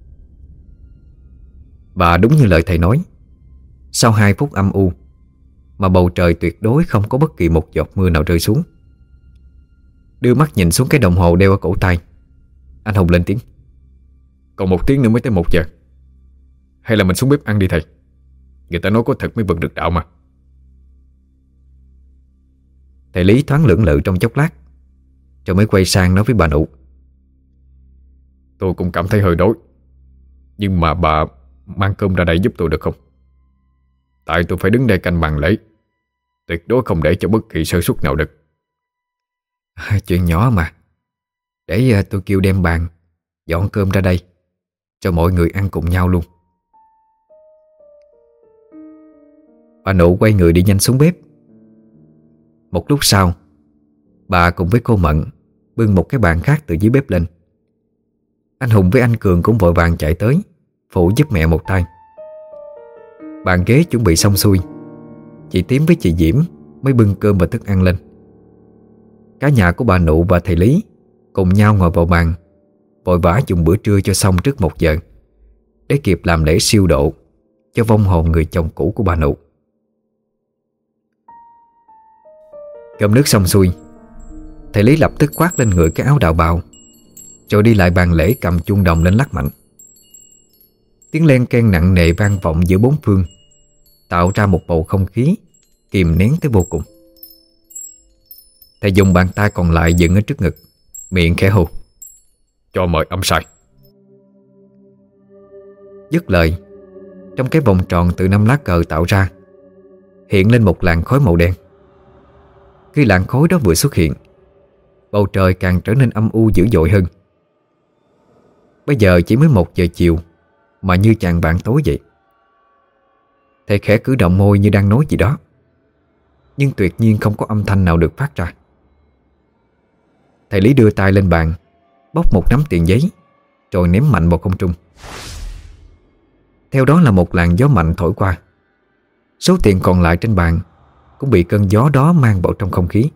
Speaker 1: Và đúng như lời thầy nói, sau hai phút âm u mà bầu trời tuyệt đối không có bất kỳ một giọt mưa nào rơi xuống. Đưa mắt nhìn xuống cái đồng hồ đeo ở cổ tay, anh Hùng lên tiếng:
Speaker 2: Còn một tiếng nữa mới tới một giờ. Hay là mình xuống bếp ăn đi thầy. Người ta nói có thật mới vượt được đạo mà.
Speaker 1: Thầy Lý thoáng lưỡng lự trong chốc lát, rồi mới quay sang nói với bà Nụ:
Speaker 2: Tôi cũng cảm thấy hơi đói, nhưng mà bà mang cơm ra đây giúp tôi được không? Tại tôi phải đứng đây canh bàn lễ, tuyệt đối không để cho bất kỳ sơ suất nào được.
Speaker 1: à, Chuyện nhỏ mà. Để tôi kêu đem bàn dọn cơm ra đây, cho mọi người ăn cùng nhau luôn. Bà Nụ quay người đi nhanh xuống bếp. Một lúc sau, bà cùng với cô Mận bưng một cái bàn khác từ dưới bếp lên. Anh Hùng với anh Cường cũng vội vàng chạy tới phụ giúp mẹ một tay. Bàn ghế chuẩn bị xong xuôi, chị Tím với chị Diễm mới bưng cơm và thức ăn lên. Cả nhà của bà Nụ và thầy Lý cùng nhau ngồi vào bàn, vội vã dùng bữa trưa cho xong trước một giờ, để kịp làm lễ siêu độ cho vong hồn người chồng cũ của bà Nụ. Cơm nước xong xuôi, thầy Lý lập tức khoác lên người cái áo đạo bào, rồi đi lại bàn lễ cầm chuông đồng lên lắc mạnh. Tiếng len keng nặng nề vang vọng giữa bốn phương, tạo ra một bầu không khí kìm nén tới vô cùng. Thầy dùng bàn tay còn lại dựng ở trước ngực, miệng khẽ hô:
Speaker 2: Cho mời âm sai.
Speaker 1: Dứt lời, trong cái vòng tròn từ năm lá cờ tạo ra hiện lên một làn khói màu đen. Khi làn khói đó vừa xuất hiện, bầu trời càng trở nên âm u dữ dội hơn. Bây giờ chỉ mới một giờ chiều mà như chạng vạng tối vậy. Thầy khẽ cử động môi như đang nói gì đó, nhưng tuyệt nhiên không có âm thanh nào được phát ra. Thầy Lý đưa tay lên bàn, bóc một nắm tiền giấy, rồi ném mạnh vào không trung. Theo đó là một làn gió mạnh thổi qua. Số tiền còn lại trên bàn cũng bị cơn gió đó mang vào trong không khí.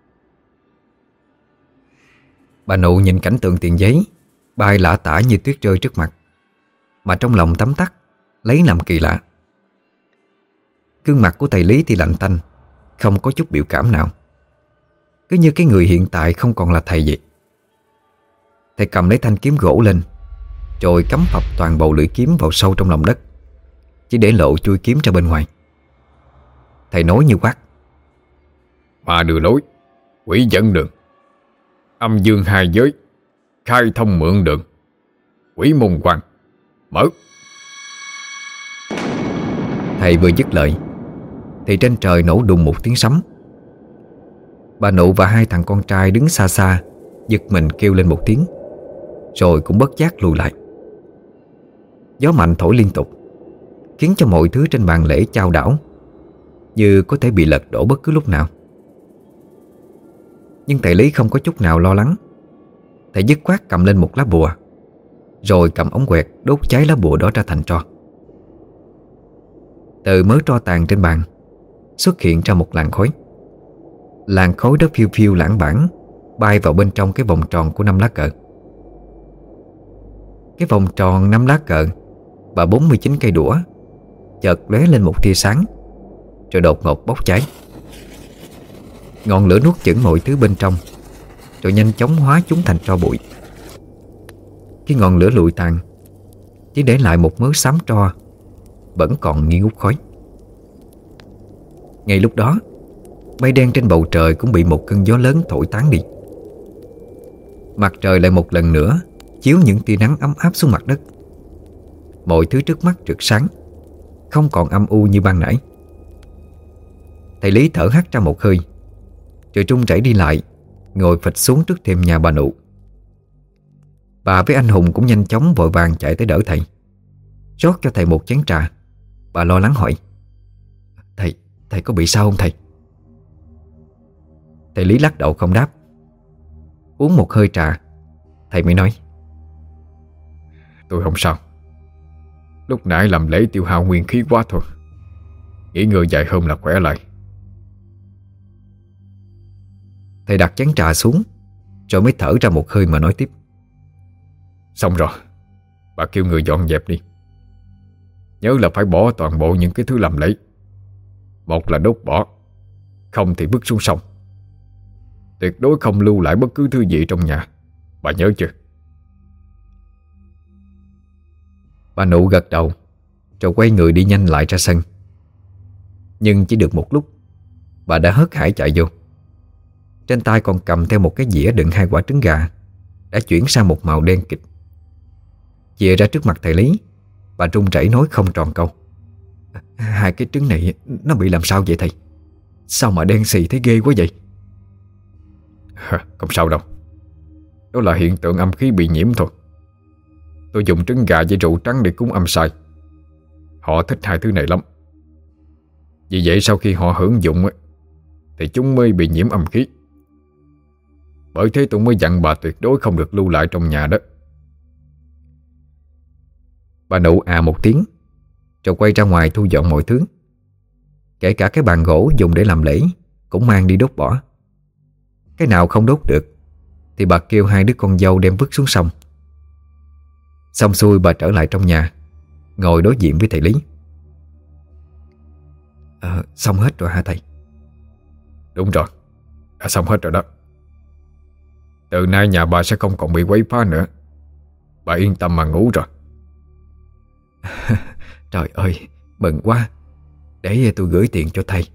Speaker 1: Bà Nụ nhìn cảnh tượng tiền giấy bay lả tả như tuyết rơi trước mặt, mà trong lòng tấm tắc lấy làm kỳ lạ. Gương mặt của thầy Lý thì lạnh tanh, không có chút biểu cảm nào. cứ như cái người hiện tại không còn là thầy vậy. Thầy cầm lấy thanh kiếm gỗ lên, rồi cắm phập toàn bộ lưỡi kiếm vào sâu trong lòng đất, chỉ để lộ chui kiếm ra bên ngoài. Thầy nói như quát:
Speaker 2: "Ma đưa lối, quỷ dẫn đường, âm dương hai giới, khai thông mượn đường, quỷ môn quan, mở."
Speaker 1: Thầy vừa dứt lời thì trên trời nổ đùng một tiếng sấm. Bà Nụ và hai thằng con trai đứng xa xa giật mình kêu lên một tiếng, rồi cũng bất giác lùi lại. Gió mạnh thổi liên tục, khiến cho mọi thứ trên bàn lễ chao đảo, như có thể bị lật đổ bất cứ lúc nào. Nhưng thầy Lý không có chút nào lo lắng. Thầy dứt khoát cầm lên một lá bùa, rồi cầm ống quẹt đốt cháy lá bùa đó ra thành tro. Từ mớ tro tàn trên bàn xuất hiện ra một làn khói. Làn khói đó phiêu phiêu lãng đãng bay vào bên trong cái vòng tròn của năm lá cờ. Cái vòng tròn năm lá cờ và bốn mươi chín cây đũa chợt lóe lên một tia sáng, rồi đột ngột bốc cháy. Ngọn lửa nuốt chửng mọi thứ bên trong, rồi nhanh chóng hóa chúng thành tro bụi. Khi ngọn lửa lụi tàn, chỉ để lại một mớ xám tro vẫn còn nghi ngút khói. Ngay lúc đó, mây đen trên bầu trời cũng bị một cơn gió lớn thổi tán đi. Mặt trời lại một lần nữa chiếu những tia nắng ấm áp xuống mặt đất. Mọi thứ trước mắt rực sáng, không còn âm u như ban nãy. Thầy Lý thở hắt ra một hơi, rồi trung chảy đi lại, ngồi phịch xuống trước thềm nhà bà Nụ. Bà với anh Hùng cũng nhanh chóng vội vàng chạy tới đỡ thầy, rót cho thầy một chén trà. Bà lo lắng hỏi: Thầy, thầy có bị sao không thầy? Thầy Lý lắc đầu không đáp. Uống một hơi trà, thầy mới nói:
Speaker 2: Tôi không sao. Lúc nãy làm lễ tiêu hao nguyên khí quá thôi. Nghỉ ngơi vài hôm là khỏe lại.
Speaker 1: Thầy đặt chén trà xuống, rồi mới thở ra một hơi mà nói tiếp:
Speaker 2: Xong rồi, bà kêu người dọn dẹp đi. Nhớ là phải bỏ toàn bộ những cái thứ làm lễ. Một là đốt bỏ, không thì vứt xuống sông. Tuyệt đối không lưu lại bất cứ thứ gì trong nhà. Bà nhớ chưa?
Speaker 1: Bà Nụ gật đầu, rồi quay người đi nhanh lại ra sân. Nhưng chỉ được một lúc, bà đã hớt hải chạy vô. Trên tay còn cầm theo một cái dĩa đựng hai quả trứng gà đã chuyển sang một màu đen kịt. Chìa ra trước mặt thầy Lý, bà run rẩy nói không tròn câu: Hai cái trứng này nó bị làm sao vậy thầy? Sao mà đen xì thấy ghê quá vậy?
Speaker 2: Không sao đâu. Đó là hiện tượng âm khí bị nhiễm thôi. Tôi dùng trứng gà với rượu trắng để cúng âm sai. Họ thích hai thứ này lắm. Vì vậy sau khi họ hưởng dụng thì chúng mới bị nhiễm âm khí. Bởi thế tôi mới dặn bà tuyệt đối không được lưu lại trong nhà đó.
Speaker 1: Bà Nụ à một tiếng, rồi quay ra ngoài thu dọn mọi thứ. Kể cả cái bàn gỗ dùng để làm lễ cũng mang đi đốt bỏ. Cái nào không đốt được thì bà kêu hai đứa con dâu đem vứt xuống sông. Xong xuôi bà trở lại trong nhà, ngồi đối diện với thầy Lý. à, Xong hết rồi hả thầy?
Speaker 2: Đúng rồi, đã xong hết rồi đó. Từ nay nhà bà sẽ không còn bị quấy phá nữa. Bà yên tâm mà ngủ rồi.
Speaker 1: Trời ơi, mừng quá. Để tôi gửi tiền cho thầy.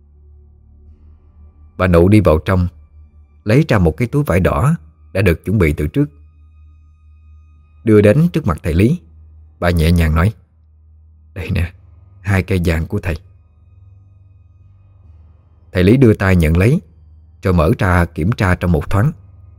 Speaker 1: Bà Nụ đi vào trong, lấy ra một cái túi vải đỏ đã được chuẩn bị từ trước, đưa đến trước mặt thầy Lý. Bà nhẹ nhàng nói: Đây nè, hai cây vàng của thầy. Thầy Lý đưa tay nhận lấy, rồi mở ra kiểm tra trong một thoáng.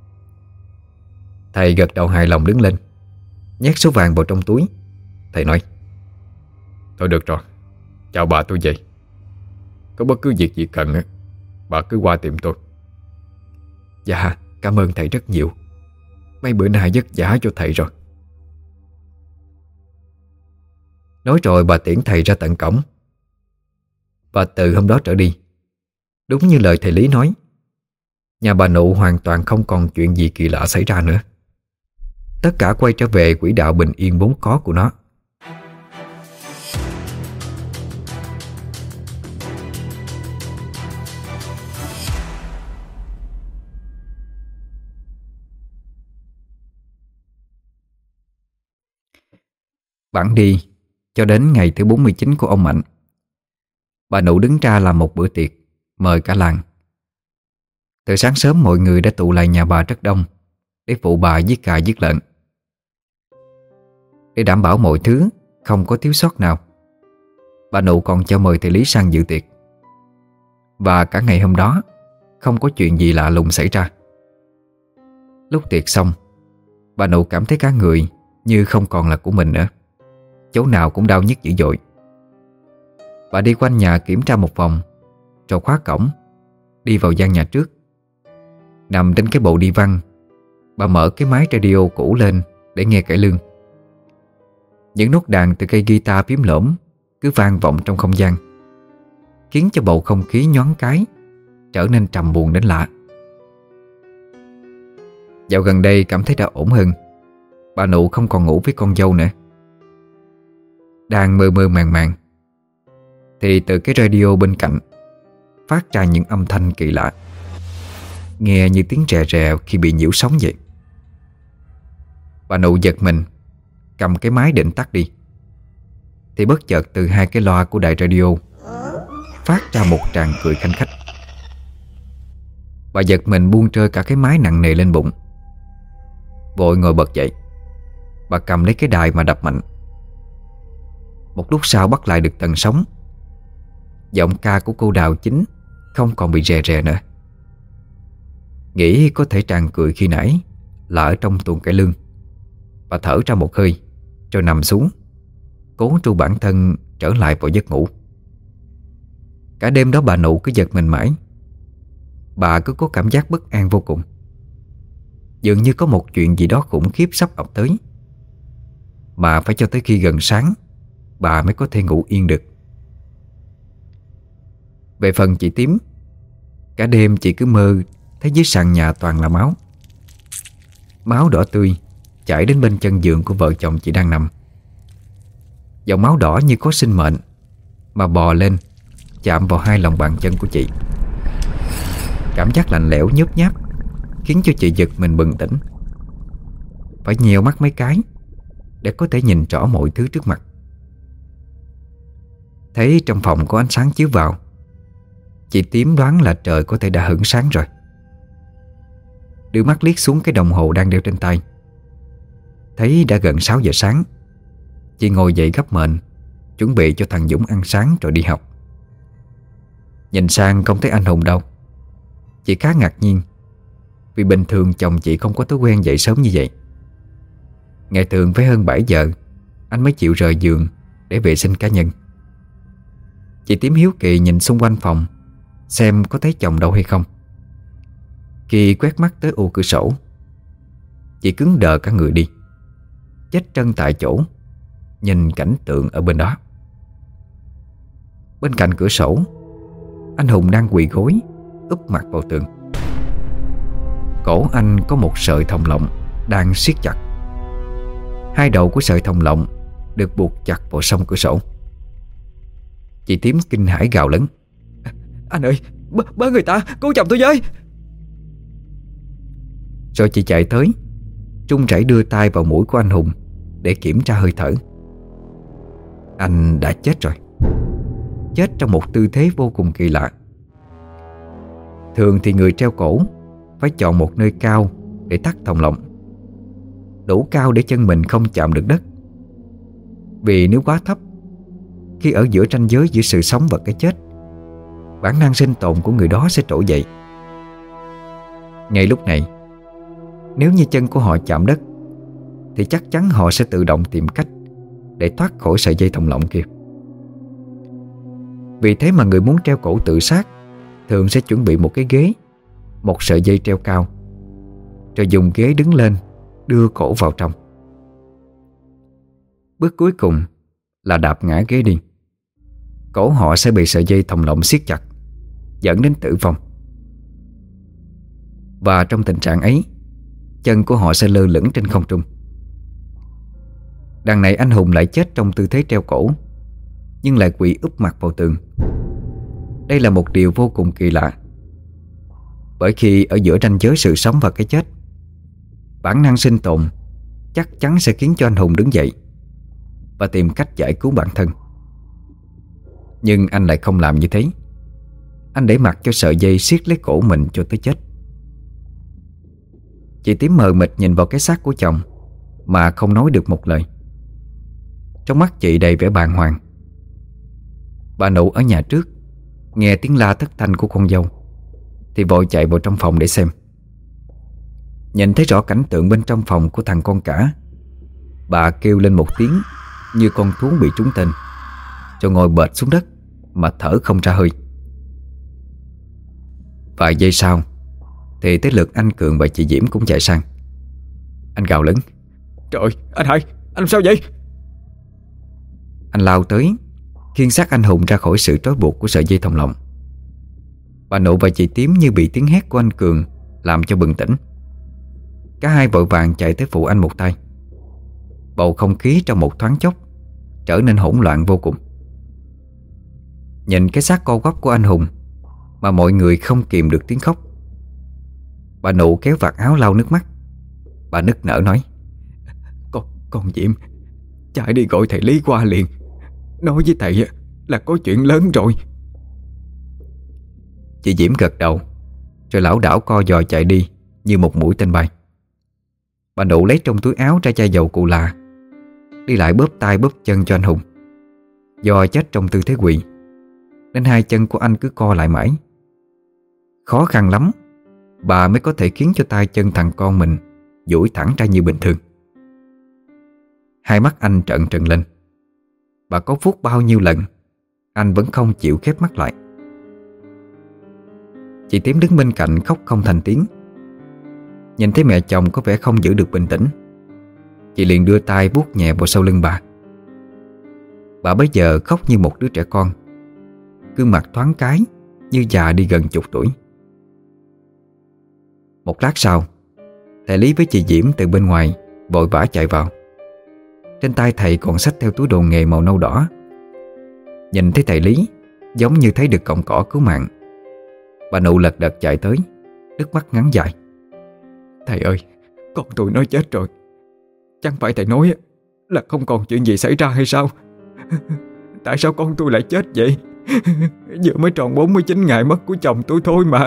Speaker 1: Thầy gật đầu hài lòng đứng lên, nhét số vàng vào trong túi. Thầy nói:
Speaker 2: Thôi được rồi, chào bà, tôi về. Có bất cứ việc gì cần bà cứ qua tìm tôi.
Speaker 1: Dạ, cảm ơn thầy rất nhiều. Mấy bữa nay vất vả cho thầy rồi. Nói rồi bà tiễn thầy ra tận cổng. Và từ hôm đó trở đi, đúng như lời thầy Lý nói, nhà bà Nụ hoàn toàn không còn chuyện gì kỳ lạ xảy ra nữa. Tất cả quay trở về quỹ đạo bình yên vốn có của nó. Bẵng đi cho đến ngày thứ bốn mươi chín của ông Mạnh, bà Nụ đứng ra làm một bữa tiệc mời cả làng. Từ sáng sớm mọi người đã tụ lại nhà bà rất đông để phụ bà giết gà giết lợn. Để đảm bảo mọi thứ không có thiếu sót nào, bà Nụ còn cho mời thầy Lý sang dự tiệc. Và cả ngày hôm đó không có chuyện gì lạ lùng xảy ra. Lúc tiệc xong, bà Nụ cảm thấy cả người như không còn là của mình nữa. Chỗ nào cũng đau nhức dữ dội. Bà đi quanh nhà kiểm tra một vòng, rồi khóa cổng, đi vào gian nhà trước. Nằm trên cái bộ đi văn, bà mở cái máy radio cũ lên để nghe cải lương. Những nốt đàn từ cây guitar phím lổm cứ vang vọng trong không gian, khiến cho bầu không khí nhoáng cái trở nên trầm buồn đến lạ. Dạo gần đây cảm thấy đã ổn hơn, bà Nụ không còn ngủ với con dâu nữa. Đang mơ mơ màng màng thì từ cái radio bên cạnh phát ra những âm thanh kỳ lạ, nghe như tiếng rè rè khi bị nhiễu sóng vậy. Bà Nụ giật mình, cầm cái máy định tắt đi, thì bất chợt từ hai cái loa của đài radio phát ra một tràng cười khanh khách. Bà giật mình buông trơi cả cái máy nặng nề lên bụng, vội ngồi bật dậy. Bà cầm lấy cái đài mà đập mạnh. Một lúc sau bắt lại được tần sóng. Giọng ca của cô Đào Chính không còn bị rè rè nữa. Nghĩ có thể tràng cười khi nãy là ở trong tuồng cải lương, bà thở ra một hơi rồi nằm xuống, cố tru bản thân trở lại vào giấc ngủ. Cả đêm đó bà Nụ cứ giật mình mãi. Bà cứ có cảm giác bất an vô cùng, dường như có một chuyện gì đó khủng khiếp sắp ập tới, mà phải cho tới khi gần sáng bà mới có thể ngủ yên được. Về phần chị Tím, cả đêm chị cứ mơ thấy dưới sàn nhà toàn là máu. Máu đỏ tươi chảy đến bên chân giường của vợ chồng chị đang nằm. Dòng máu đỏ như có sinh mệnh mà bò lên, chạm vào hai lòng bàn chân của chị. Cảm giác lạnh lẽo nhớp nháp khiến cho chị giật mình bừng tỉnh. Phải nheo mắt mấy cái để có thể nhìn rõ mọi thứ trước mặt. Thấy trong phòng có ánh sáng chiếu vào, chị Tím đoán là trời có thể đã hửng sáng rồi. Đưa mắt liếc xuống cái đồng hồ đang đeo trên tay, thấy đã gần sáu giờ sáng. Chị ngồi dậy gấp mền, chuẩn bị cho thằng Dũng ăn sáng rồi đi học. Nhìn sang không thấy anh Hùng đâu. Chị khá ngạc nhiên, vì bình thường chồng chị không có thói quen dậy sớm như vậy. Ngày thường phải hơn bảy giờ anh mới chịu rời giường để vệ sinh cá nhân. Chị Tím hiếu kỳ nhìn xung quanh phòng xem có thấy chồng đâu hay không. Khi quét mắt tới ô cửa sổ, chị cứng đờ cả người đi, chết chân tại chỗ, nhìn cảnh tượng ở bên đó. Bên cạnh cửa sổ, anh Hùng đang quỳ gối úp mặt vào tường. Cổ anh có một sợi thòng lọng đang siết chặt. Hai đầu của sợi thòng lọng được buộc chặt vào song cửa sổ. Chị Tím kinh hãi gào lớn: "Anh ơi, bớ, bớ người ta, cứu chồng tôi với!" Rồi chị chạy tới, trung chảy đưa tay vào mũi của anh Hùng để kiểm tra hơi thở. Anh đã chết rồi, chết trong một tư thế vô cùng kỳ lạ. Thường thì người treo cổ phải chọn một nơi cao để thắt thòng lọng, đủ cao để chân mình không chạm được đất. Vì nếu quá thấp, khi ở giữa ranh giới giữa sự sống và cái chết, bản năng sinh tồn của người đó sẽ trỗi dậy. Ngay lúc này, nếu như chân của họ chạm đất thì chắc chắn họ sẽ tự động tìm cách để thoát khỏi sợi dây thòng lọng kia. Vì thế mà người muốn treo cổ tự sát thường sẽ chuẩn bị một cái ghế, một sợi dây treo cao, rồi dùng ghế đứng lên, đưa cổ vào trong. Bước cuối cùng là đạp ngã ghế đi. Cổ họ sẽ bị sợi dây thòng lọng siết chặt, dẫn đến tử vong. Và trong tình trạng ấy, chân của họ sẽ lơ lửng trên không trung. Đằng này anh Hùng lại chết trong tư thế treo cổ, nhưng lại quỳ úp mặt vào tường. Đây là một điều vô cùng kỳ lạ, bởi khi ở giữa ranh giới sự sống và cái chết, bản năng sinh tồn chắc chắn sẽ khiến cho anh Hùng đứng dậy và tìm cách giải cứu bản thân. Nhưng anh lại không làm như thế. Anh để mặc cho sợi dây siết lấy cổ mình cho tới chết. Chị Tím mờ mịt nhìn vào cái xác của chồng mà không nói được một lời. Trong mắt chị đầy vẻ bàng hoàng. Bà Nụ ở nhà trước nghe tiếng la thất thanh của con dâu thì vội chạy vào trong phòng để xem. Nhìn thấy rõ cảnh tượng bên trong phòng của thằng con cả, bà kêu lên một tiếng như con thú bị trúng tên, rồi ngồi bệt xuống đất mà thở không ra hơi. Vài giây sau thì tới lượt anh Cường và chị Diễm cũng chạy sang. Anh gào lớn:
Speaker 2: Trời ơi, anh Hai, anh làm sao vậy?
Speaker 1: Anh lao tới khiêng xác anh Hùng ra khỏi sự trói buộc của sợi dây thòng lọng. Bà Nụ và chị Tím như bị tiếng hét của anh Cường làm cho bừng tỉnh. Cả hai vội vàng chạy tới phụ anh một tay. Bầu không khí trong một thoáng chốc trở nên hỗn loạn vô cùng. Nhìn cái xác co quắp của anh Hùng mà mọi người không kìm được tiếng khóc. Bà Nụ kéo vạt áo lau nước mắt. Bà nức nở nói: Con, con Diễm, chạy đi gọi thầy Lý qua liền. Nói với thầy là có chuyện lớn rồi. Chị Diễm gật đầu, rồi lảo đảo co giò chạy đi như một mũi tên bay. Bà Nụ lấy trong túi áo ra chai dầu cụ là, đi lại bóp tay bóp chân cho anh Hùng. Do chết trong tư thế quỳ nên hai chân của anh cứ co lại mãi. Khó khăn lắm bà mới có thể khiến cho tay chân thằng con mình duỗi thẳng ra như bình thường. Hai mắt anh trợn trừng lên. Bà có vuốt bao nhiêu lần anh vẫn không chịu khép mắt lại. Chị Tím đứng bên cạnh khóc không thành tiếng. Nhìn thấy mẹ chồng có vẻ không giữ được bình tĩnh, chị liền đưa tay vuốt nhẹ vào sau lưng bà. Bà bấy giờ khóc như một đứa trẻ con, gương mặt thoáng cái như già đi gần chục tuổi. Một lát sau, thầy Lý với chị Diễm từ bên ngoài vội vã chạy vào. Trên tay thầy còn xách theo túi đồ nghề màu nâu đỏ. Nhìn thấy thầy Lý giống như thấy được cọng cỏ cứu mạng. Bà Nụ lật đật chạy tới, nước mắt ngắn dài: Thầy ơi, con tôi nó chết rồi. Chẳng phải thầy nói là không còn chuyện gì xảy ra hay sao? Tại sao con tôi lại chết vậy? Vừa mới tròn bốn mươi chín ngày mất của chồng tôi thôi mà.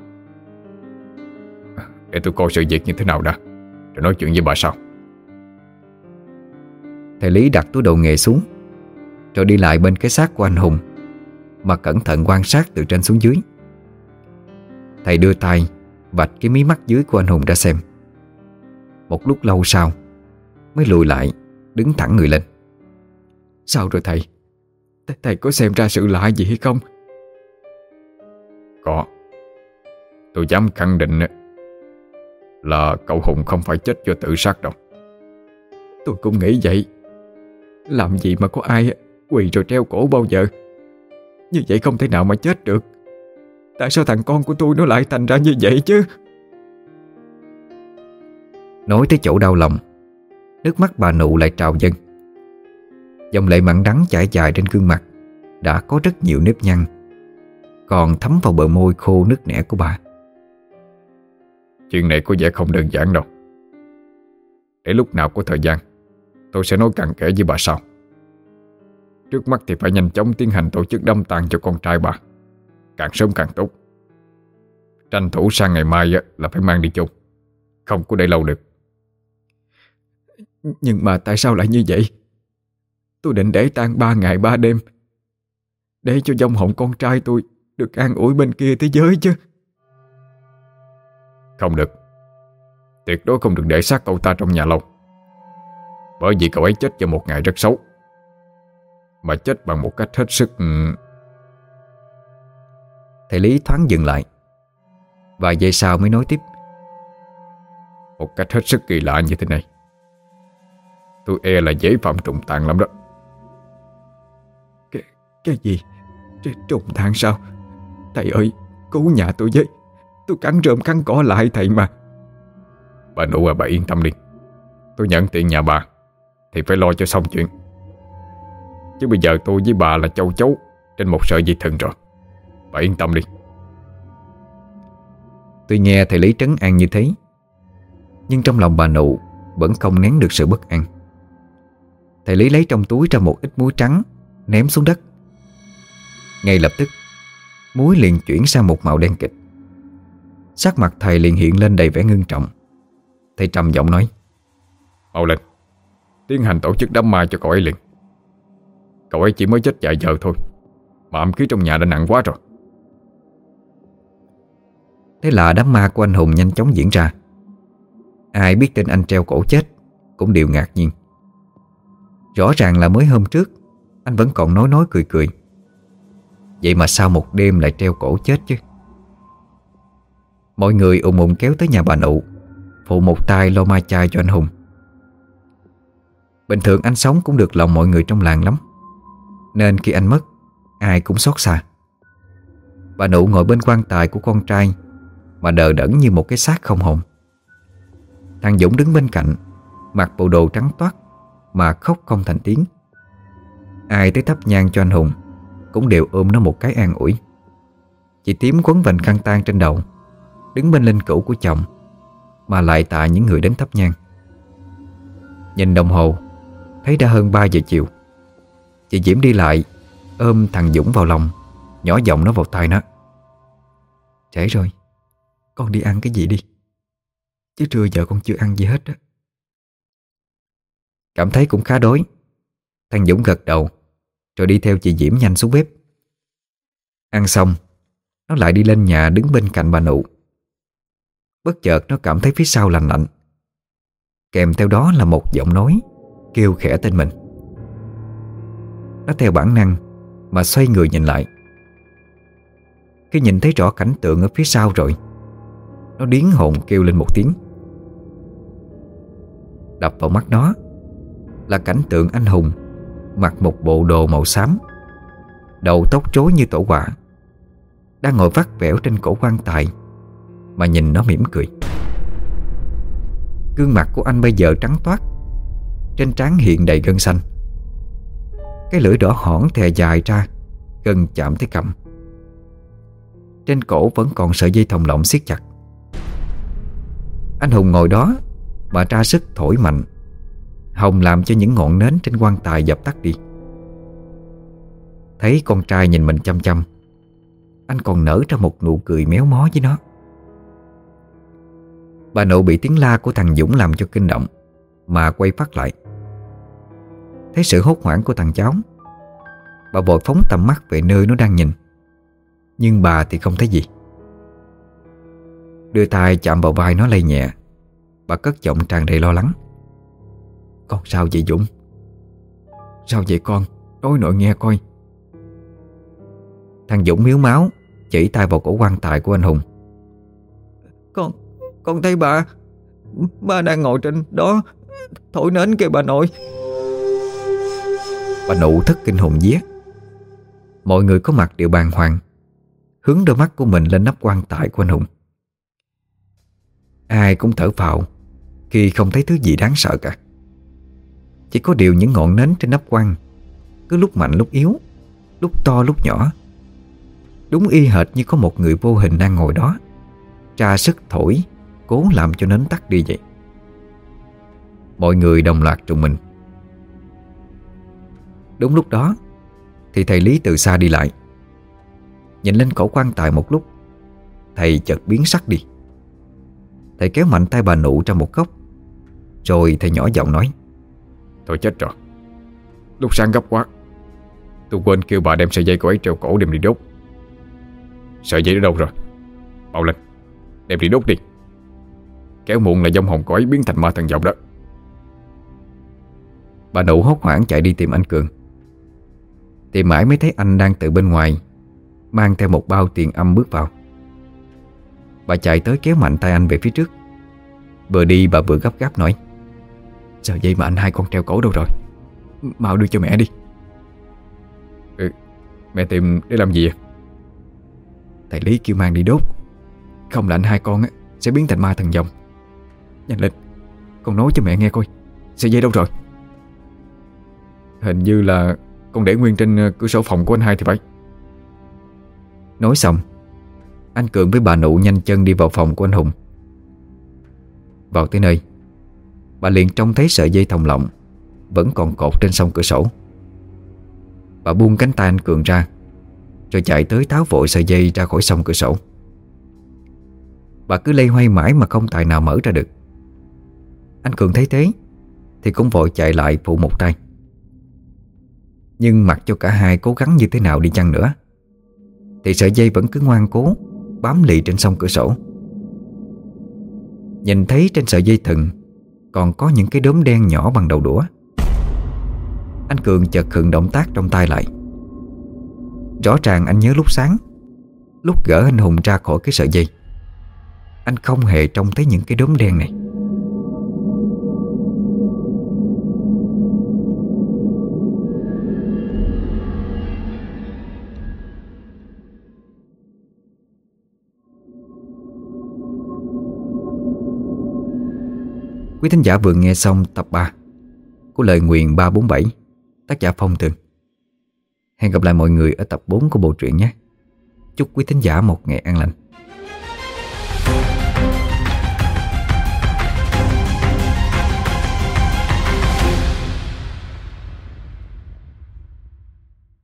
Speaker 2: Để tôi coi sự việc như thế nào đã, rồi nói chuyện với bà sau.
Speaker 1: Thầy Lý đặt túi đồ nghề xuống, rồi đi lại bên cái xác của anh Hùng mà cẩn thận quan sát từ trên xuống dưới. Thầy đưa tay vạch cái mí mắt dưới của anh Hùng ra xem. Một lúc lâu sau mới lùi lại, đứng thẳng người lên. Sao rồi thầy? Th Thầy có xem ra sự lạ gì hay không?
Speaker 2: Có. Tôi dám khẳng định là cậu Hùng không phải chết do tự sát đâu.
Speaker 1: Tôi cũng nghĩ vậy. Làm gì mà có ai quỳ rồi treo cổ bao giờ? Như vậy không thể nào mà chết được. Tại sao thằng con của tôi nó lại thành ra như vậy chứ? Nói tới chỗ đau lòng, nước mắt bà Nụ lại trào dâng. Dòng lệ mặn đắng chảy dài trên gương mặt đã có rất nhiều nếp nhăn, còn thấm vào bờ môi khô nứt nẻ của bà.
Speaker 2: Chuyện này có vẻ không đơn giản đâu. Để lúc nào có thời gian tôi sẽ nói cặn kẽ với bà sau. Trước mắt thì phải nhanh chóng tiến hành tổ chức đám tang cho con trai bà, càng sớm càng tốt. Tranh thủ sang ngày mai là phải mang đi chôn, không có để lâu được.
Speaker 1: Nhưng mà tại sao lại như vậy? Tôi định để tang ba ngày ba đêm, để cho vong hồn con trai tôi được an ủi bên kia thế giới chứ.
Speaker 2: Không được. Tuyệt đối không được để xác cậu ta trong nhà lâu. Bởi vì cậu ấy chết vào một ngày rất xấu, mà chết bằng một cách hết sức...
Speaker 1: Thầy Lý thoáng dừng lại, vài giây sau mới nói tiếp.
Speaker 2: Một cách hết sức kỳ lạ như thế này, tôi e là dễ phạm trùng tàn lắm đó.
Speaker 1: Cái, cái gì? Trùng tàn sao? Thầy ơi, cứu nhà tôi với. Tôi cắn rơm cắn cỏ lại thầy mà.
Speaker 2: Bà Nụ à, bà yên tâm đi. Tôi nhận tiền nhà bà thì phải lo cho xong chuyện. Chứ bây giờ tôi với bà là châu chấu trên một sợi dây thừng rồi. Bà yên tâm đi.
Speaker 1: Tuy nghe thầy Lý trấn an như thế, nhưng trong lòng bà Nụ vẫn không nén được sự bất an. Thầy Lý lấy trong túi ra một ít muối trắng, ném xuống đất. Ngay lập tức muối liền chuyển sang một màu đen kịt. Sắc mặt thầy liền hiện lên đầy vẻ ngưng trọng. Thầy trầm giọng nói:
Speaker 2: Mau lên, tiến hành tổ chức đám ma cho cậu ấy liền. Cậu ấy chỉ mới chết vài giờ thôi mà âm khí trong nhà đã nặng quá rồi.
Speaker 1: Thế là đám ma của anh Hùng nhanh chóng diễn ra. Ai biết tin anh treo cổ chết cũng đều ngạc nhiên. Rõ ràng là mới hôm trước anh vẫn còn nói nói cười cười, vậy mà sau một đêm lại treo cổ chết chứ. Mọi người ùn ùn kéo tới nhà bà Nụ, phụ một tay lo ma chay cho anh Hùng. Bình thường anh sống cũng được lòng mọi người trong làng lắm, nên khi anh mất, ai cũng xót xa. Bà Nụ ngồi bên quan tài của con trai mà đờ đẫn như một cái xác không hồn. Thằng Dũng đứng bên cạnh, mặc bộ đồ trắng toát mà khóc không thành tiếng. Ai tới thắp nhang cho anh Hùng cũng đều ôm nó một cái an ủi. Chị Tím quấn vành khăn tang trên đầu, đứng bên linh cữu của chồng mà lại tạ những người đến thắp nhang. Nhìn đồng hồ, thấy đã hơn ba giờ chiều. Chị Diễm đi lại, ôm thằng Dũng vào lòng, nhỏ giọng nói vào tai nó: Trễ rồi, con đi ăn cái gì đi, chứ trưa giờ con chưa ăn gì hết á. Cảm thấy cũng khá đói, thằng Dũng gật đầu rồi đi theo chị Diễm nhanh xuống bếp. Ăn xong, nó lại đi lên nhà đứng bên cạnh bà Nụ. Bất chợt nó cảm thấy phía sau lạnh lạnh, kèm theo đó là một giọng nói kêu khẽ tên mình. Nó theo bản năng mà xoay người nhìn lại. Khi nhìn thấy rõ cảnh tượng ở phía sau rồi, nó điếng hồn kêu lên một tiếng. Đập vào mắt nó là cảnh tượng anh Hùng mặc một bộ đồ màu xám, đầu tóc rối như tổ quạ, đang ngồi vắt vẻo trên cổ quan tài mà nhìn nó mỉm cười. Gương mặt của anh bây giờ trắng toát, trên trán hiện đầy gân xanh. Cái lưỡi đỏ hỏn thè dài ra gần chạm tới cằm. Trên cổ vẫn còn sợi dây thòng lọng siết chặt. Anh Hùng ngồi đó mà ra sức thổi mạnh, hòng làm cho những ngọn nến trên quan tài dập tắt đi. Thấy con trai nhìn mình chăm chăm, anh còn nở ra một nụ cười méo mó với nó. Bà Nụ bị tiếng la của thằng Dũng làm cho kinh động mà quay phát lại. Thấy sự hốt hoảng của thằng cháu, bà vội phóng tầm mắt về nơi nó đang nhìn. Nhưng bà thì không thấy gì. Đưa tay chạm vào vai nó lay nhẹ, bà cất giọng tràn đầy lo lắng: Con sao vậy Dũng? Sao vậy con? Nói nội nghe coi. Thằng Dũng miếu máu chỉ tay vào cổ quan tài của anh Hùng. Con, con thấy bà Bà đang ngồi trên đó thổi nến kìa bà nội. Bà Nụ thất kinh hồn vía. Mọi người có mặt đều bàng hoàng, hướng đôi mắt của mình lên nắp quan tài của anh Hùng. Ai cũng thở phào khi không thấy thứ gì đáng sợ cả. Chỉ có điều những ngọn nến trên nắp quan cứ lúc mạnh lúc yếu, lúc to lúc nhỏ, đúng y hệt như có một người vô hình đang ngồi đó, ra sức thổi, cố làm cho nến tắt đi vậy. Mọi người đồng loạt trùng mình. Đúng lúc đó thì thầy Lý từ xa đi lại. Nhìn lên cổ quan tài một lúc, thầy chợt biến sắc đi. Thầy kéo mạnh tay bà Nụ ra một góc, rồi thầy nhỏ giọng nói:
Speaker 2: Thôi chết rồi, lúc sáng gấp quá, tôi quên kêu bà đem sợi dây của ấy treo cổ đem đi đốt. Sợi dây ở đâu rồi? Mau lên, đem đi đốt đi. Kéo muộn là vong hồn của ấy biến thành ma thần vọng đó.
Speaker 1: Bà Nụ hốt hoảng chạy đi tìm anh Cường. Thì mãi mới thấy anh đang từ bên ngoài mang theo một bao tiền âm bước vào. Bà chạy tới kéo mạnh tay anh về phía trước. Vừa đi bà vừa gấp gáp nói: Sợi dây mà anh hai con treo cổ đâu rồi? Mau đưa cho mẹ đi.
Speaker 2: Ừ, mẹ tìm để làm gì vậy?
Speaker 1: Thầy Lý kêu mang đi đốt, không là anh hai con á sẽ biến thành ma thần vong. Nhanh lên, con nói cho mẹ nghe coi, sợi dây đâu rồi?
Speaker 2: Hình như là con để nguyên trên cửa sổ phòng của anh hai thì phải.
Speaker 1: Nói xong, anh Cường với bà Nụ nhanh chân đi vào phòng của anh Hùng. Vào tới nơi, bà liền trông thấy sợi dây thòng lọng vẫn còn cột trên song cửa sổ. Bà buông cánh tay anh Cường ra, rồi chạy tới tháo vội sợi dây ra khỏi song cửa sổ. Bà cứ loay hoay mãi mà không tài nào mở ra được. Anh Cường thấy thế thì cũng vội chạy lại phụ một tay. Nhưng mặc cho cả hai cố gắng như thế nào đi chăng nữa thì sợi dây vẫn cứ ngoan cố bám lì trên song cửa sổ. Nhìn thấy trên sợi dây thừng còn có những cái đốm đen nhỏ bằng đầu đũa. Anh Cường chợt khựng động tác trong tay lại. Rõ ràng anh nhớ lúc sáng, lúc gỡ anh Hùng ra khỏi cái sợi dây, anh không hề trông thấy những cái đốm đen này. Quý thính giả vừa nghe xong tập ba của Lời Nguyền ba bốn bảy, tác giả Phong Tường. Hẹn gặp lại mọi người ở tập bốn của bộ truyện nhé. Chúc quý thính giả một ngày an lành.